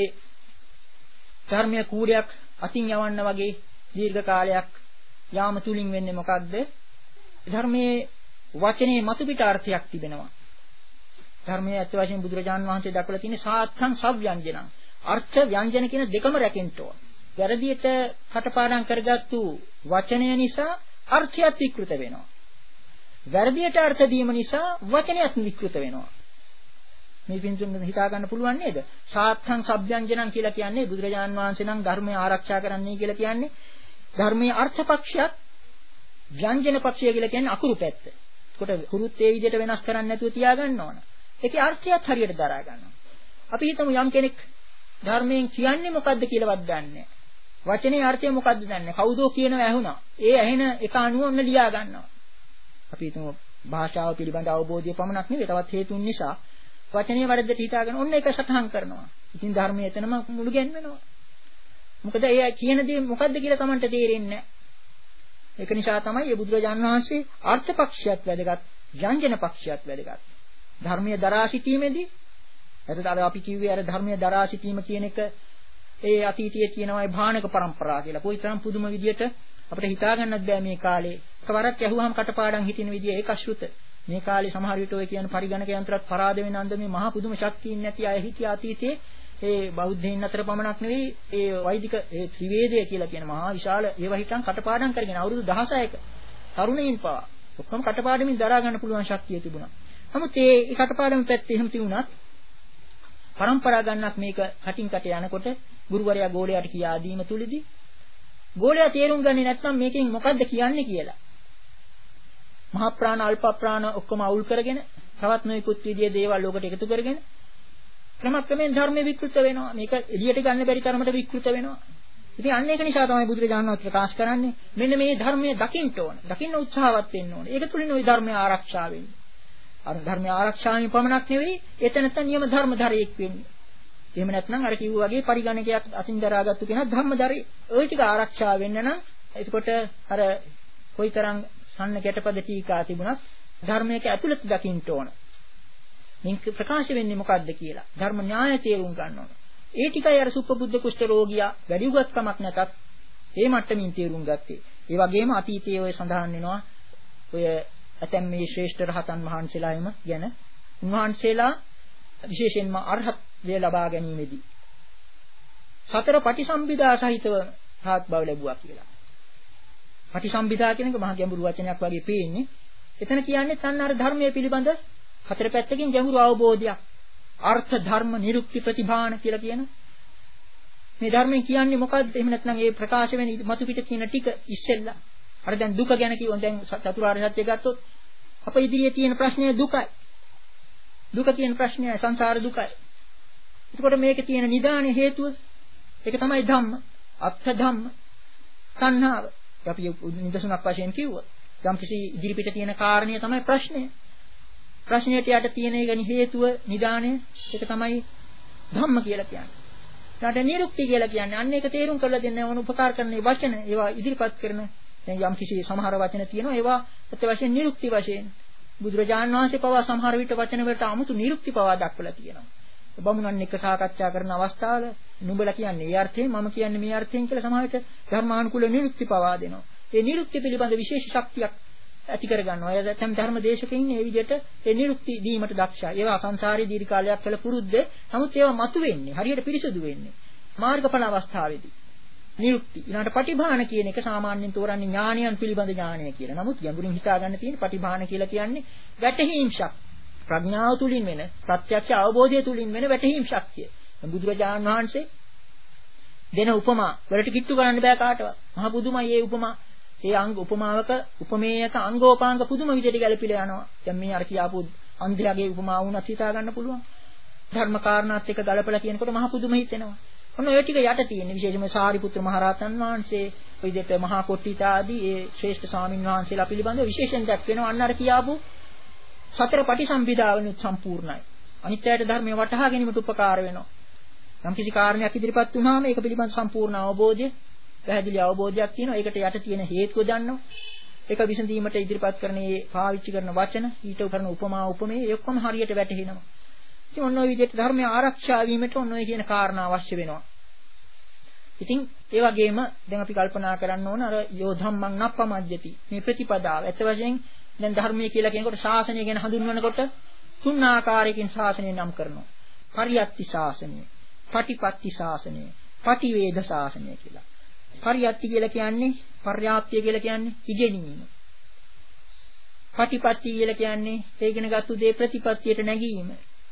ධර්මයේ කූඩයක් අතින් යවන්න වගේ දීර්ඝ කාලයක් යාම තුලින් වෙන්නේ මොකක්ද? ධර්මයේ වචනේ මතු පිට අර්ථයක් තිබෙනවා. ධර්මයේ ඇත්ත වශයෙන් බුදුරජාණන් වහන්සේ දක්වලා තියෙන සාත්තං සව්‍යංජනං අර්ථ ව්‍යංජන කියන දෙකම රැකෙන්න ඕන. වැරදියට කටපාඩම් කරගත්තු වචනය නිසා අර්ථයත් විකෘත වෙනවා. වැරදියට අර්ථ දීම නිසා වචනයත් විකෘත වෙනවා. මේ පින්තුන් හිතා ගන්න පුළුවන් නේද? සාත්තං සව්‍යංජනං කියලා කියන්නේ බුදුරජාණන් වහන්සේ නම් ධර්මය ආරක්ෂා කරන්නයි කියලා කියන්නේ ධර්මයේ අර්ථ පක්ෂයක් ව්‍යංජන පක්ෂය කියලා කියන්නේ අකුරු පැත්ත. ඒකට කුරුත් ඒ විදිහට වෙනස් කරන්නේ නැතුව තියාගන්න ඕන. ඒකේ අර්ථයත් හරියට දරා ගන්නවා. අපි හිතමු යම් කෙනෙක් ධර්මයෙන් කියන්නේ මොකද්ද කියලාවත් දන්නේ නැහැ. වචනේ අර්ථය මොකද්ද දන්නේ නැහැ. කවුදෝ කියනවා ඇහුණා. ඒ ඇහෙන එක අනුව ඔන්න ලියා ගන්නවා. අපි හිතමු භාෂාව පිළිබඳ අවබෝධය පමණක් නෙවෙයි තවත් හේතුන් නිසා වචනේ වරද්දට හිතාගෙන ඔන්න ඒක සටහන් කරනවා. ඉතින් ධර්මයේ එතනම මුළු ගැන්වෙනවා. මොකද ඒ කියන දේ මොකද්ද කියලා Tamanට තේරෙන්නේ නැහැ. ඒක නිසා තමයි මේ බුදුරජාණන් වහන්සේ අර්ථ පක්ෂයත් වැදගත්, ව්‍යංජන පක්ෂයත් වැදගත්. ධර්මයේ දරා සිටීමේදී එතකොට අර අපි කිව්වේ අර ධර්මයේ දරා සිටීම කියන එක ඒ අතීතයේ තියෙනවා භාණක પરම්පරාව කියලා. කොයිතරම් පුදුම විදියට අපිට හිතා ගන්නත් බෑ මේ කාලේ. එකවරක් ඇහුවාම කටපාඩම් හිටින විදිය ඒක අශෘත. මේ කාලේ සමහර විට ඔය කියන පරිගණක යන්ත්‍රات පරාද වෙන අන්දමේ මහා පුදුම ශක්තියින් නැති අය හිටිය අතීතයේ ඒ බෞද්ධයින් අතර පමණක් නෙවෙයි ඒ වෛදික ඒ ත්‍රිවේදය කියලා කියන මහා විශාල ඒවා හිටන් කටපාඩම් කරගෙන අවුරුදු දහසයක තරුණයින් පවා ඔක්කොම කටපාඩමින් දරා ගන්න පුළුවන් ශක්තිය තිබුණා. නමුත් ඒ කටපාඩම පැත්තේ එහෙම තිබුණත් પરම්පරා ගන්නක් මේක කටින් කට යනකොට ගුරුවරයා ගෝලයාට කියා දීම තුලදී ගෝලයා තේරුම් ගන්නේ නැත්නම් මේකෙන් මොකද්ද කියන්නේ කියලා. මහා ප්‍රාණ අල්ප ප්‍රාණ ඔක්කොම අවුල් කරගෙන තවත් නොයෙකුත් විදිහේ දේවල් ලෝකෙට එකතු කරගෙන ක්‍රමක්‍රමයෙන් ධර්මයේ විකෘත වෙනවා. මේක එළියට ගන්න බැරි තරමට විකෘත වෙනවා. ඉතින් අන්න ඒක නිසා තමයි බුදුරජාණන් වහන්සේ ප්‍රකාශ කරන්නේ මෙන්න මේ ධර්මයේ දකින්න ඕන. දකින්න උත්සාහවත් වෙන්න ඕන. ඒක තුලින් ওই ධර්මය ආරක්ෂා වෙන්නේ. අර ධර්මය ආරක්ෂාවෙන් පමණක් නෙවෙයි එතනත් නියම ධර්මධරයෙක් වෙන්නේ. එහෙම නැත්නම් අර කිව්වා වගේ පරිගණකයක් අතින් දරාගත්තු කෙනා ධම්මධරේ. ওই ටික ආරක්ෂා වෙන්න නම් එතකොට අර කොයිතරම් සಣ್ಣ ගැටපද ටීකා තිබුණත් ධර්මයක ඇතුළත දකින්න ඕන. මින් ප්‍රකාශ වෙන්නේ මොකද්ද කියලා ධර්ම න්‍යාය තේරුම් ගන්න ඕන. ඒ ටිකයි අර සුප්පබුද්ධ කුෂ්ඨ රෝගියා වැඩි උගත්කමක් නැතත් ඒ මට්ටමින් තේරුම් ගත්තේ. ඒ වගේම අතීතයේ ඔය සඳහන් වෙනවා ඔය ඇතැම් මේ ශ්‍රේෂ්ඨ රහතන් වහන්සේලාම ගැන උන්වහන්සේලා විශේෂයෙන්ම අරහත් වේ ලබා ගැනීමේදී සතර පටිසම්භිදා සහිතව රහත් බව ලැබුවා කියලා. පටිසම්භිදා කියන එක මහා ගැඹුරු වචනයක් වගේ පේන්නේ. එතන කියන්නේ තන්න අර ධර්මයේ පිළිබඳ හතර පැත්තකින් ගැඹුරු අවබෝධයක්. අර්ථ ධර්ම නිරුක්ති ප්‍රතිභාන කියලා කියන මේ ධර්මයෙන් කියන්නේ මොකද්ද? එහෙම නැත්නම් ඒ ප්‍රකාශ වෙන මතු පිට තියෙන ටික ඉස්සෙල්ලා අර දැන් දුක ගැන කිව්වොත් දැන් චතුරාර්ය සත්‍ය ගත්තොත් අප ඉදිරියේ තියෙන ප්‍රශ්නය දුකයි. දුක කියන ප්‍රශ්නය සංසාර දුකයි. එතකොට මේකේ තියෙන නිදාන හේතුව ඒක තමයි ධම්ම, අත්ථ ධම්ම, සංහාව. අපි නිදසුනක් වශයෙන් කිව්වොත් යම් කිසි ඉදිරි පිට තියෙන කාරණය තමයි ප්‍රශ්නය. ප්‍රශ්නයට යට තියෙන එක හේතුව නිදානය ඒක තමයි ධම්ම කියලා කියන්නේ. ඊට නිරුක්ති කියලා කියන්නේ අන්න ඒක තේරුම් කරලා දෙන්න ඕන උපකාර කරන වචන ඒවා ඉදිරිපත් කරන දැන් යම් කිසි සමහර වචන තියෙනවා ඒවා අත් වශයෙන් නිරුක්ති වශයෙන් බුදුරජාණන් වහන්සේ පවා සමහර විට වචන වලට 아무තු නිරුක්ති පවා දක්වලා තියෙනවා. බමුණන් එක්ක සාකච්ඡා කරන අවස්ථාවල නුඹලා කියන්නේ මේ අර්ථයෙන් මම කියන්නේ මේ අර්ථයෙන් කියලා සමහර විට ධර්මානුකූල නිරුක්ති පවා දෙනවා. ඒ නිරුක්ති පිළිබඳ විශේෂ ශක්තියක් ඇති කරගන්නවා. ඒ දැන් ධර්ම දේශකයින් මේ විදිහට ඒ නිරුක්ති දීමට දක්ෂයි. ඒවා සංසාරේ දීර්ඝ කාලයක් කළ පුරුද්ද. නමුත් ඒවා මතුවෙන්නේ හරියට පිරිසුදු වෙන්නේ මාර්ගඵල අවස්ථාවේදී. නිරුක්ති ඊළඟට පටිභාන කියන එක සාමාන්‍යයෙන් තෝරන්නේ ඥානයන් පිළිබඳ ඥානය කියලා. නමුත් ගැඹුරින් හිතා ගන්න තියෙන පටිභාන කියලා කියන්නේ වැටහීම් ශක්තිය. ප්‍රඥාව තුලින් වෙන ප්‍රත්‍යක්ෂ අවබෝධය තුලින් වෙන වැටහීම් ශක්තිය. බුදුරජාණන් වහන්සේ දෙන උපමා වලට කිට්ටු කරන්න බෑ කාටවත්. මහ පුදුමයි මේ උපමා. ඒ අංග උපමාවක උපමේයක අංගෝපාංග පුදුම විදිහට ගැලපිලා යනවා. දැන් මේ අර කියාපු අන්ධයාගේ උපමා වුණත් හිතා ගන්න පුළුවන්. ධර්ම කාරණාත් එක්ක ගලපලා කියනකොට මහ පුදුම හිතෙනවා. ඔන්න ඔය ටික යට තියෙන විශේෂයෙන්ම සාරිපුත්‍ර මහරහතන් වහන්සේ ඔය විදිහට මහා කොට්ටිත ආදී ඒ ශ්‍රේෂ්ඨ ස්වාමින් වහන්සේලා පිළිබඳව විශේෂයෙන් දැක්වෙනවා. අන්න අර කියාපු සතර පටිසම්භිදාවනුත් සම්පූර්ණයි. අනිත්‍යයට ධර්මයේ වටහා ගැනීමට උපකාර වෙනවා. යම් කිසි කාරණයක් ඉදිරිපත් වුණාම ඒක පිළිබඳ සම්පූර්ණ අවබෝධය, පැහැදිලි අවබෝධයක් තියෙනවා. ඒකට යට තියෙන හේතුව දන්නවා. ඒක විසඳීමට ඉදිරිපත් කරන මේ පාවිච්චි කරන වචන, ඊට කරන උපමා උපමේය ඒ ඔක්කොම හරියට වැටහෙනවා. ඉතින් ඔන්න ඔය විදිහට ධර්මයේ ආරක්ෂා වීමට ඔන්න ඔය කියන කාරණා අවශ්‍ය වෙනවා. ඉතින් ඒ වගේම දැන් අපි කල්පනා කරන්න ඕන අර යෝ ධම්මං නප්පමජ්ජති මේ ප්‍රතිපදාව. ඇත්ත වශයෙන් දැන් ධර්මයේ කියලා කියනකොට ශාසනය ගැන හඳුන්වනකොට තුන් ආකාරයකින් ශාසනය නම් කරනවා. පරියත්ති ශාසනය, පටිපත්ති ශාසනය, පටිවේද ශාසනය කියලා. පරියත්ති කියලා කියන්නේ පර්යාප්තිය කියලා කියන්නේ ඉගෙනීම. පටිපත්ති කියලා කියන්නේ ඒ ඉගෙනගත්තු දේ ප්‍රතිපත්තියට නැගීම.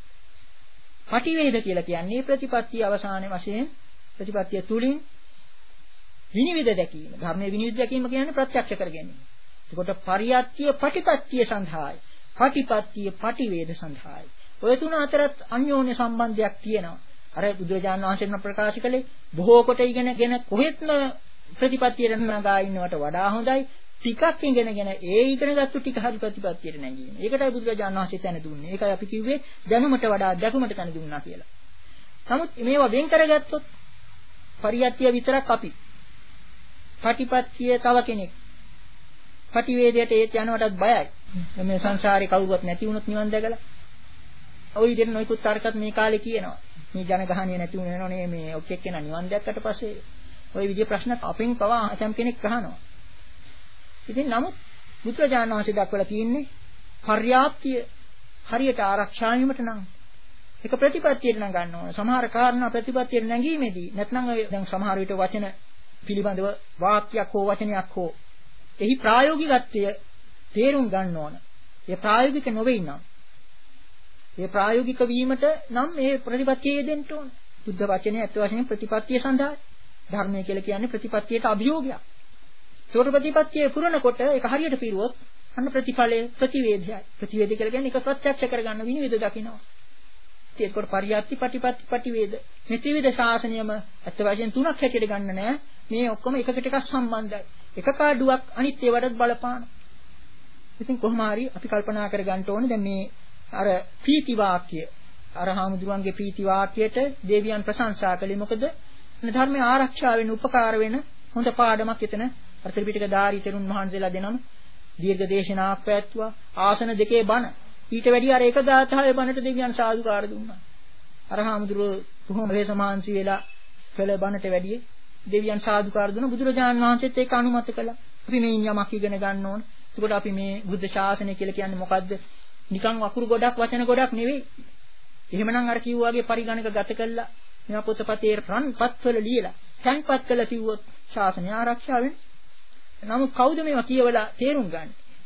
පටිවේද කියලා කියන්නේ ප්‍රතිපත්තිය අවසානයේ වශයෙන් ප්‍රතිපත්තිය තුලින් විනිවිද දැකීම. ධර්මයේ විනිවිද දැකීම කියන්නේ ප්‍රත්‍යක්ෂ කර ගැනීම. එතකොට පරියත්තිය පටිපත්තිය සඳහායි. පටිපත්තිය පටිවේද සඳහායි. ඔය තුන අතරත් අන්‍යෝන්‍ය සම්බන්ධයක් තියෙනවා. අර බුදුරජාණන් වහන්සේ ප්‍රකාශ කළේ බොහෝ කොට ඉගෙනගෙන කොහෙත්ම ප්‍රතිපත්තියට නගා ඉන්නවට වඩා හොඳයි ටිකක් ඉගෙනගෙන ඒ ඉගෙනගත්තු ටික හරි ප්‍රතිපත්තියට නැගීම. ඒකටයි බුදුරජාණන් වහන්සේ තැන දුන්නේ. ඒකයි අපි කිව්වේ දැනුමට වඩා දැකුමට තැන දුන්නා කියලා. නමුත් මේවා වෙන් කරගත්තොත් පරියත්තිය විතරක් අපි පටිපත්තිය තව කෙනෙක් පටිවේදයට ඒත් යනවටත් බයයි. මේ සංසාරේ කවුරුවත් නැති වුණොත් නිවන් දැකලා. ওই විදිහට නොයිකුත් තරකත් මේ කාලේ කියනවා. මේ ජනගහණිය නැති වුණේ මේ ඔක් එක්කෙනා නිවන් දැක්කට පස්සේ ওই විදිහේ ප්‍රශ්න අපෙන් පවා අචම් කෙනෙක් අහනවා. ඉතින් නමුත් බුදුරජාණන් වහන්සේ දක්වලා තියෙන්නේ පර්යාප්තිය හරියට ආරක්ෂා වීමට නම් ඒක ප්‍රතිපත්තියට නම් ගන්න ඕන. සමහර කාරණා ප්‍රතිපත්තියට නැගීමේදී නැත්නම් දැන් සමහර විට වචන පිළිබඳව වාක්‍යයක් හෝ වචනයක් හෝ එහි ප්‍රායෝගිකත්වය තේරුම් ගන්න ඕන. ඒ ප්‍රායෝගික නොවේ නම් ඒ ප්‍රායෝගික වීමට නම් මේ ප්‍රතිපත්තිය දෙන්න ඕන. බුද්ධ වචනේ අත් වශයෙන් ප්‍රතිපත්තිය සඳහා ධර්මය කියලා කියන්නේ ප්‍රතිපත්තියට අභියෝගයක්. ඒකට ප්‍රතිපත්තිය පුරනකොට ඒක හරියට පිරුවොත් අන්න ප්‍රතිඵලයේ ප්‍රතිවේදයයි. ප්‍රතිවේද කියලා කියන්නේ ඒක ප්‍රත්‍යක්ෂ කරගන්න විනිවිද දකින්නවා. ඒකට පරියත්ති පටිපත්ති පටිවේද මේ ත්‍රිවිධ ශාසනයම අත් වශයෙන් තුනක් හැටියට ගන්න නෑ. මේ ඔක්කොම එකකට එකක් සම්බන්ධයි. එක කාඩුවක් අනිත් ඒවටත් බලපාන. ඉතින් කොහොම හරි අපි කල්පනා කර ගන්න ඕනේ දැන් මේ අර ප්‍රීති වාක්‍ය අර හාමුදුරුවන්ගේ ප්‍රීති වාක්‍යයට දෙවියන් ප්‍රශංසා කළේ මොකද? ධර්මයේ ආරක්ෂා වෙන උපකාර වෙන හොඳ පාඩමක් එතන අර ත්‍රිපිටක ධාරී තෙරුන් වහන්සේලා දෙනම දීර්ඝ දේශනාවක් පැවැත්වුවා. ආසන දෙකේ බණ ඊට වැඩි අර එක දාතහයේ බණට දෙවියන් සාදුකාර දුන්නා. අර හාමුදුරුවෝ කොහොම වේසමාංශි වෙලා කළ බණට වැඩි දෙවියන් සාදුකාර දුන්න බුදුරජාණන් වහන්සේත් ඒක අනුමත කළා. අපි මේ යමක් ඉගෙන ගන්න ඕන. එතකොට අපි මේ බුද්ධ ශාසනය කියලා කියන්නේ මොකද්ද? නිකන් වකුරු ගොඩක් වචන ගොඩක් නෙවෙයි. එහෙමනම් අර කිව්වාගේ පරිගණක ගත කළා. මේවා පොතපතේ රන් පත්වල ලියලා තැන්පත් කළා කිව්වොත් ශාසනය ආරක්ෂා වෙන්නේ. නමුත් කවුද මේවා කියවලා තේරුම් ගන්න?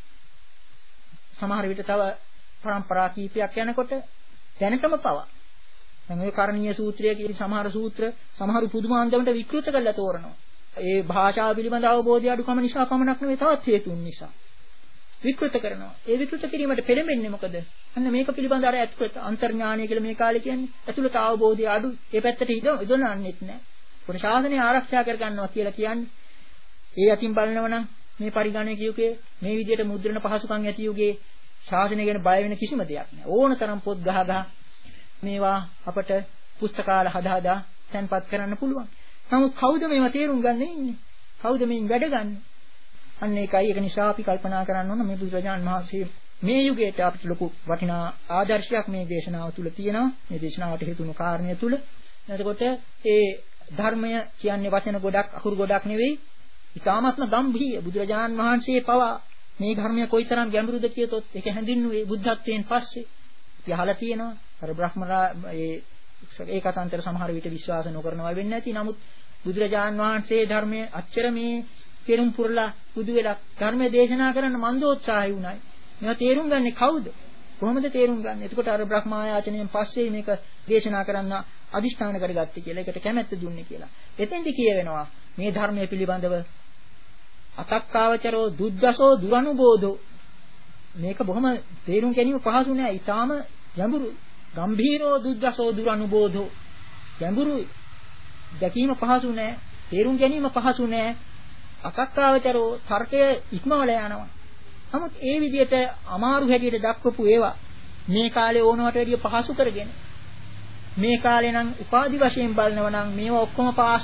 සමහර විට තව પરම්පරා කීපයක් යනකොට දැනටම පවා. දැන් ඔය කරණීය සූත්‍රය කියන සමහර සූත්‍ර සමහරු පුදුමාන්දමට විකෘත කරලා තෝරනවා. ඒ භාෂාව පිළිබඳ අවබෝධය අඩුකම නිසා පමණක් නෙවෙයි තවත් හේතුන් නිසා. විකෘත කරනවා. ඒ විකෘත කිරීමට පෙළඹෙන්නේ මොකද? අන්න මේක පිළිබඳ අර ඇතුළත අන්තර්ඥානය කියලා මේ කාලේ කියන්නේ. ඇතුළත අවබෝධය අඩු. ඒ පැත්තට ඉදොනන්නෙත් නැහැ. පොඩි ශාසනය ආරක්ෂා කර ගන්නවා කියලා කියන්නේ. ඒ අතින් බලනව නම් මේ පරිගණක යුගයේ මේ විදිහට මුද්‍රණ පහසුකම් ඇති යුගයේ ශාසනය ගැන බය වෙන කිසිම දෙයක් නැහැ. ඕනතරම් පොත් ගහ ගහ මේවා අපට පුස්තකාල හදා හදා තැන්පත් කරන්න පුළුවන්. නමුත් කවුද මේවා තේරුම් ගන්න ඉන්නේ? කවුද මේන් වැඩ ගන්න? අන්න ඒකයි ඒක නිසා අපි කල්පනා කරන්න ඕන මේ බුදුරජාන් වහන්සේ මේ යුගයට අපිට ලොකු වටිනා ආදර්ශයක් මේ දේශනාව තුළ තියෙනවා. මේ දේශනාවට හේතු වුණු කාරණය තුළ. එතකොට ඒ ධර්මය කියන්නේ වචන ගොඩක් අකුරු ගොඩක් නෙවෙයි. ඊ타ත්ම ගම්භීර බුදුරජාන් වහන්සේ පවා මේ ධර්මය කොයිතරම් ගැඹුරුද කියතොත් ඒක හැඳින්නුවේ බුද්ධත්වයෙන් පස්සේ. අපි අහලා තියෙනවා. අර බ්‍රහ්මරා ඒ ඒ කතාන්තර සමහර විට විශ්වාස නොකරනවා වෙන්නේ නැති. නමුත් බුදුරජාන් වහන්සේ ධර්මයේ අච්චර මේ තේරුම් පුරලා බුදු වෙලා ධර්මයේ දේශනා කරන්න මන්දෝත්සාහය වුණයි. මේවා තේරුම් ගන්නේ කවුද? කොහොමද තේරුම් ගන්න? එතකොට අර බ්‍රහ්මායාචනයෙන් පස්සේ මේක දේශනා කරන්න අදිෂ්ඨාන කරගත්තේ කියලා. ඒකට කැමැත්ත දුන්නේ කියලා. එතෙන්දි කියවෙනවා මේ ධර්මයේ පිළිබඳව අතක්කාවචරෝ දුද්දසෝ දුරනුබෝධෝ මේක බොහොම තේරුම් ගැනීම පහසු නෑ. ඊටාම ගැඹුරු ගම්භීරෝ දුද්දසෝ දුරනුබෝධෝ ගැඹුරුයි. දැකීම පහසු නෑ. තේරුම් ගැනීම පහසු නෑ. අතක්කාවචරෝ තර්කය ඉක්මවල යනවා. නමුත් ඒ විදිහට අමාරු හැටියට දක්වපු ඒවා මේ කාලේ ඕනවට වැඩිය පහසු කරගෙන මේ කාලේ නම් උපාධි වශයෙන් බලනවා නම් මේවා ඔක්කොම පාස්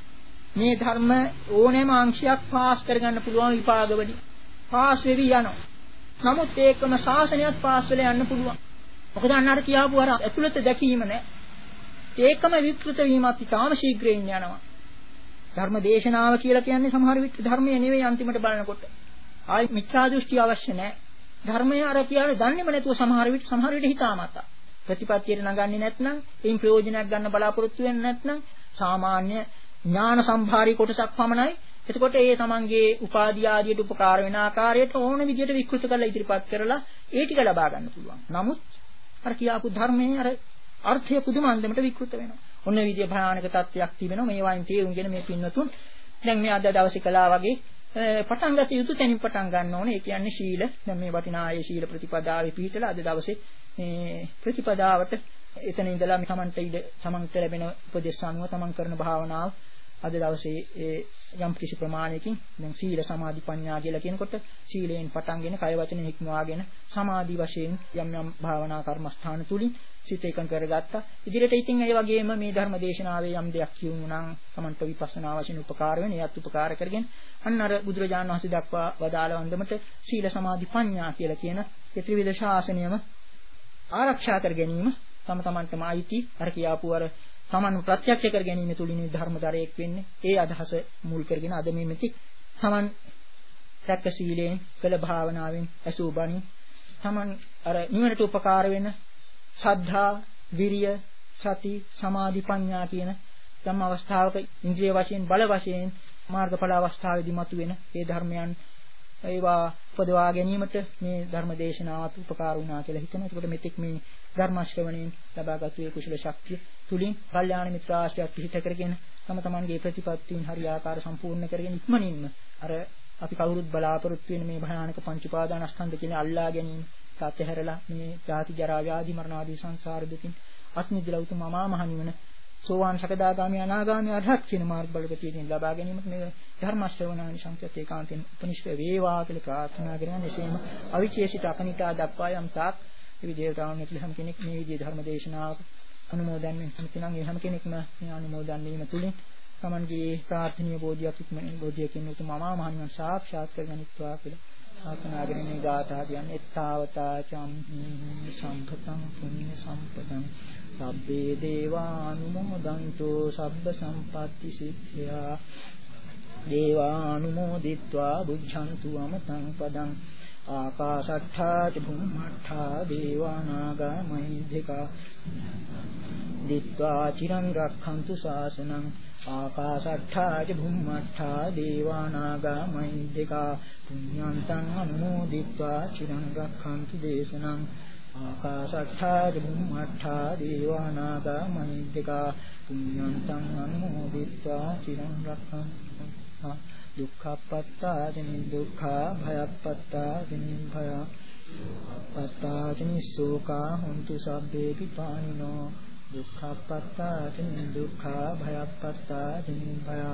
මේ ධර්ම ඕනෑම අංශයක් පාස් කරගන්න පුළුවන් විපාගවලින් පාස් වෙවි යනවා. නමුත් ඒකම ශාසනයත් පාස් වෙලා යන්න පුළුවන්. මොකද අන්නතර කියාපු අර ඇතුළත දැකීම නැහැ. ඒකම විකෘත වීමත් ඉතාම ශීඝ්‍රයෙන් යනවා. ධර්ම දේශනාව කියලා කියන්නේ සමහර විට ධර්මයේ නෙවෙයි අන්තිමට බලනකොට. ආයි මිත්‍යා දෘෂ්ටි අවශ්‍ය නැහැ. ධර්මය අර කියන්නේ දන්නේම නැතුව සමහර විට සමහර විට හිතාමතා. ප්‍රතිපත්තියට නගන්නේ නැත්නම්, එයින් ප්‍රයෝජනයක් ගන්න බලාපොරොත්තු වෙන්නේ නැත්නම් සාමාන්‍ය ඥාන සම්භාරී කොටසක් පමණයි. එතකොට ඒ තමන්ගේ උපාධිය ආදියට උපකාර වෙන ආකාරයට ඕන විදිහට විකෘත කරලා ඉදිරිපත් කරලා ඒ ටික ලබා ගන්න පුළුවන්. නමුත් අර කියාපු ධර්මයේ අර අර්ථය පුදුම අන්දමට විකෘත වෙනවා. ඔන්න විදිය භයානක තත්ත්වයක් තිබෙනවා. මේ වයින් තේරුම්ගෙන මේ පින්නතුන් දැන් මේ අද දවසේ කළා වගේ පටන් ගත යුතු තැනින් පටන් ගන්න ඕනේ. ඒ කියන්නේ ශීල. දැන් මේ වටිනා ආයේ ශීල ප්‍රතිපදාවේ පිළිතලා අද දවසේ මේ ප්‍රතිපදාවට එතන ඉඳලා මේ තමන්ට ඉඳ තමන්ට ලැබෙන උපදේශ අනුව තමන් කරන භාවනාව අද දවසේ ඒ යම් කිසි ප්‍රමාණයකින් දැන් සීල සමාධි ප්‍රඥා කියලා කියනකොට සීලයෙන් පටන්ගෙන කය වචන හික්මවාගෙන සමාධි වශයෙන් යම් යම් භාවනා කර්මස්ථාන තුලින් සිත එකඟ කරගත්තා. ඉදිරියට ඉතින් ඒ වගේම මේ ධර්ම දේශනාවේ යම් දෙයක් කියුණු නම් තමන්ට විපස්සනා වශයෙන් උපකාර වෙන ඒත් උපකාර කරගෙන අන්න අර බුදුරජාණන් වහන්සේ දක්වා වදාළ වන්දමට සීල සමාධි ප්‍රඥා කියලා කියන ඒ ත්‍රිවිධ ශාසනයම ආරක්ෂා කර ගැනීම තම තමන්ටම අයිති අර කියාපු අර තමන් ප්‍රත්‍යක්ෂ කර ගැනීම තුලින් ධර්මදරයක් වෙන්නේ. ඒ අදහස මුල් කරගෙන අද මේ මෙති තමන් සැක සීලයෙන් කළ භාවනාවෙන් ඇසූ බණි තමන් අර නිවනට උපකාර වෙන ශ්‍රද්ධා, විරිය, සති, සමාධි, ප්‍රඥා කියන ධම්ම අවස්ථාවක ඉන්ද්‍රිය වශයෙන් බල වශයෙන් මාර්ගඵල අවස්ථාවේදී මතුවෙන මේ ධර්මයන් ඒවා උපදවා ගැනීමට මේ ධර්ම දේශනාවත් උපකාර වුණා කියලා හිතනවා. ඒකට මෙතෙක් මේ ධර්ම ශ්‍රවණයෙන් ලබාගත් ඒ කුසල ශක්තිය තුලින් කල්යාණ මිත්‍ර ආශ්‍රයයක් පිහිට කරගෙන තම තමන්ගේ ප්‍රතිපත්තීන් හරියාකාර සම්පූර්ණ කරගෙන ඉක්මනින්ම අර අපි කවුරුත් බලාපොරොත්තු වෙන මේ භයානක පංච උපාදානස්කන්ධ කියන අල්ලා ගැනීම තාත්හැරලා මේ ජාති ජරා ව්‍යාධි මරණ ආදී සංසාර දුකින් අත්මිදලා උතුම් අමා මහ නිවන සෝවාන් සකදාගාමී අනාගාමී අරහත් කියන මාර්ග බලපතියෙන් ලබා ගැනීමට මේ ධර්ම ශ්‍රවණානි සංකේත ඒකාන්තයෙන් උපනිෂ්ඨ වේවා කියලා ප්‍රාර්ථනා කරන එසේම අවිචේසිත අකනිටා දක්වා යම් තාක් මේ දේවතාවුන් කියලා හැම කෙනෙක් මේ විදිහේ ධර්ම දේශනාවක අනුමෝදන් වෙන කෙනෙක් නම් ඒ හැම කෙනෙක්ම මේ අනුමෝදන් වීම තුලින් තමන්ගේ ප්‍රාර්ථනීය බෝධියක් ඉක්මනින් බෝධියකින් උතුම් අමා මහ නිවන සාක්ෂාත් කරගනිත්වා කියලා ආත්මා ගන්නේ ගාථා කියන්නේ එත්තාවතා චම් සම්පතං පුඤ්ඤ සම්පතං සබ්බේ දේවානුමෝදන්තෝ සබ්බ සම්පatti සිද්ධා දේවානුමෝදිත්වා බුද්ධන්තු අමතං පදං ආකාශට්ඨා ච භුම්මට්ඨා දේවානාගා මහිද්దికා දිත්වා චිරං රක්ඛන්තු ශාසනං ආකාශට්ඨා ච භුම්මට්ඨා දේවානාගා මහිද්దికා පුඤ්ඤන්තං අනුමෝදිත්වා චිරං රක්ඛන්තු දේශනං ආකාශට්ඨා ච භුම්මට්ඨා දේවානාගා මහිද්దికා පුඤ්ඤන්තං අනුමෝදිත්වා චිරං රක්ඛන්තු දුක්ඛපත්තා ජනි දුක්ඛා භයපත්තා ජනි භය පත්තා ජනි සෝකා හොන්තු සබ්බේ පිපානිනෝ දුක්ඛපත්තා ජනි දුක්ඛා භයපත්තා ජනි භය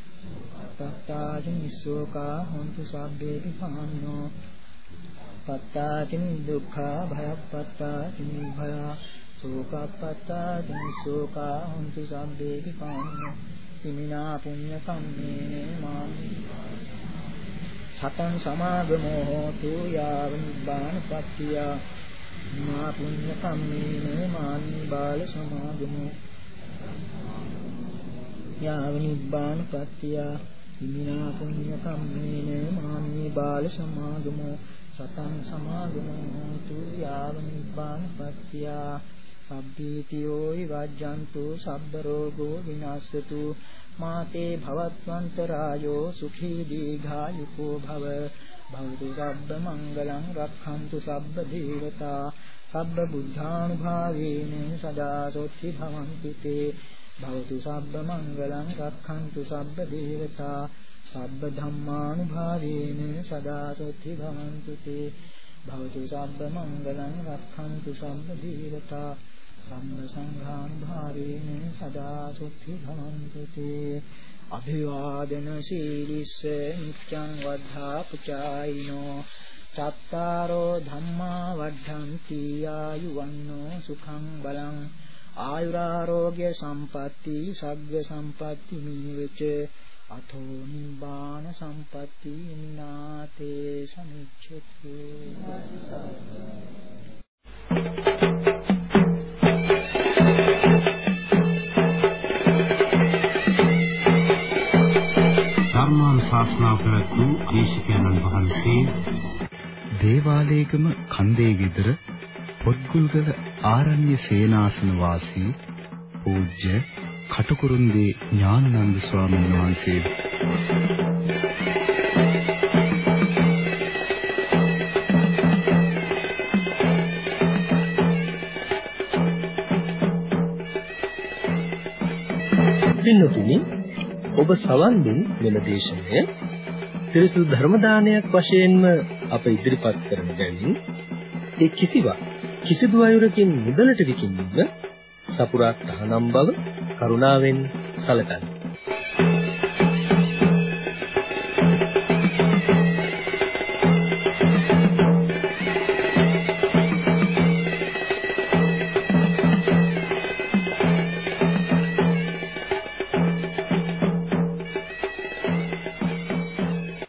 පත්තා ජනි සෝකා හොන්තු සබ්බේ පිපානිනෝ පත්තා ජනි දුක්ඛා භයපත්තා ජනි භය සෝකපත්තා ජනි සෝකා හොන්තු සබ්බේ පිපානිනෝ ඉමිනා පුඤ්ඤ කම්මේන මාමි සතං සමාගමෝ හෝතු යාව නිබ්බානපත්තිය මා පුඤ්ඤ කම්මේන මාමි බාල සමාගමෝ යාව නිබ්බානපත්තිය ඉමිනා පුඤ්ඤ කම්මේන මාමි බාල සමාගමෝ සතං සමාගමෝ හෝතු යාව නිබ්බානපත්තිය සබ්බීතියෝ විවජ්ජන්තු සබ්බ රෝගෝ විනාශතු මාතේ භවත්වන්තරායෝ සුඛී දීඝායුකෝ භව භවතු සබ්බ මංගලං රක්ඛන්තු සබ්බ දේවතා සබ්බ බුද්ධානුභාවේන සදා සොත්ති භවන්තු තේ භවතු සබ්බ මංගලං රක්ඛන්තු සබ්බ දේවතා සබ්බ ධම්මානුභාවේන සදා සොත්ති භවන්තු තේ භවතු සබ්බ මංගලං රක්ඛන්තු සබ්බ දේවතා සම්ම සංඝානුභාවේන සදා සුඛි භවන්තු තේ අභිවාදන සීලිස්ස නිච්ඡං වද්ධා පුචායිනෝ චත්තාරෝ ධම්මා වද්ධන්ති ආයුවන්නෝ සුඛං බලං ආයුරාෝග්‍ය සම්පatti සග්ග සම්පatti මිනිවෙච අතෝ නිබ්බාන සම්පatti මිනාතේ සමිච්ඡතු ධර්මානුශාසනා ප්‍රවතු දේශකයන්න් වහන්සේ දේවාලේගම කන්දේ ගෙදර පොත්ගුල්ගල ආරණ්‍ය සේනාසන වාසී පූජ්‍ය කටුකුරුන්දී ඥානানন্দ ස්වාමීන් වහන්සේ පින්නතුනි ඔබ සවන් දුන් මෙම දේශනය ත්‍රිසු ධර්ම දානයක් වශයෙන්ම අප ඉදිරිපත් කරන බැවින් ඒ කිසිවක් කිසිදු අයුරකින් මුදලට විකිණීම සපුරා තහනම් බව කරුණාවෙන් සැලකන්න.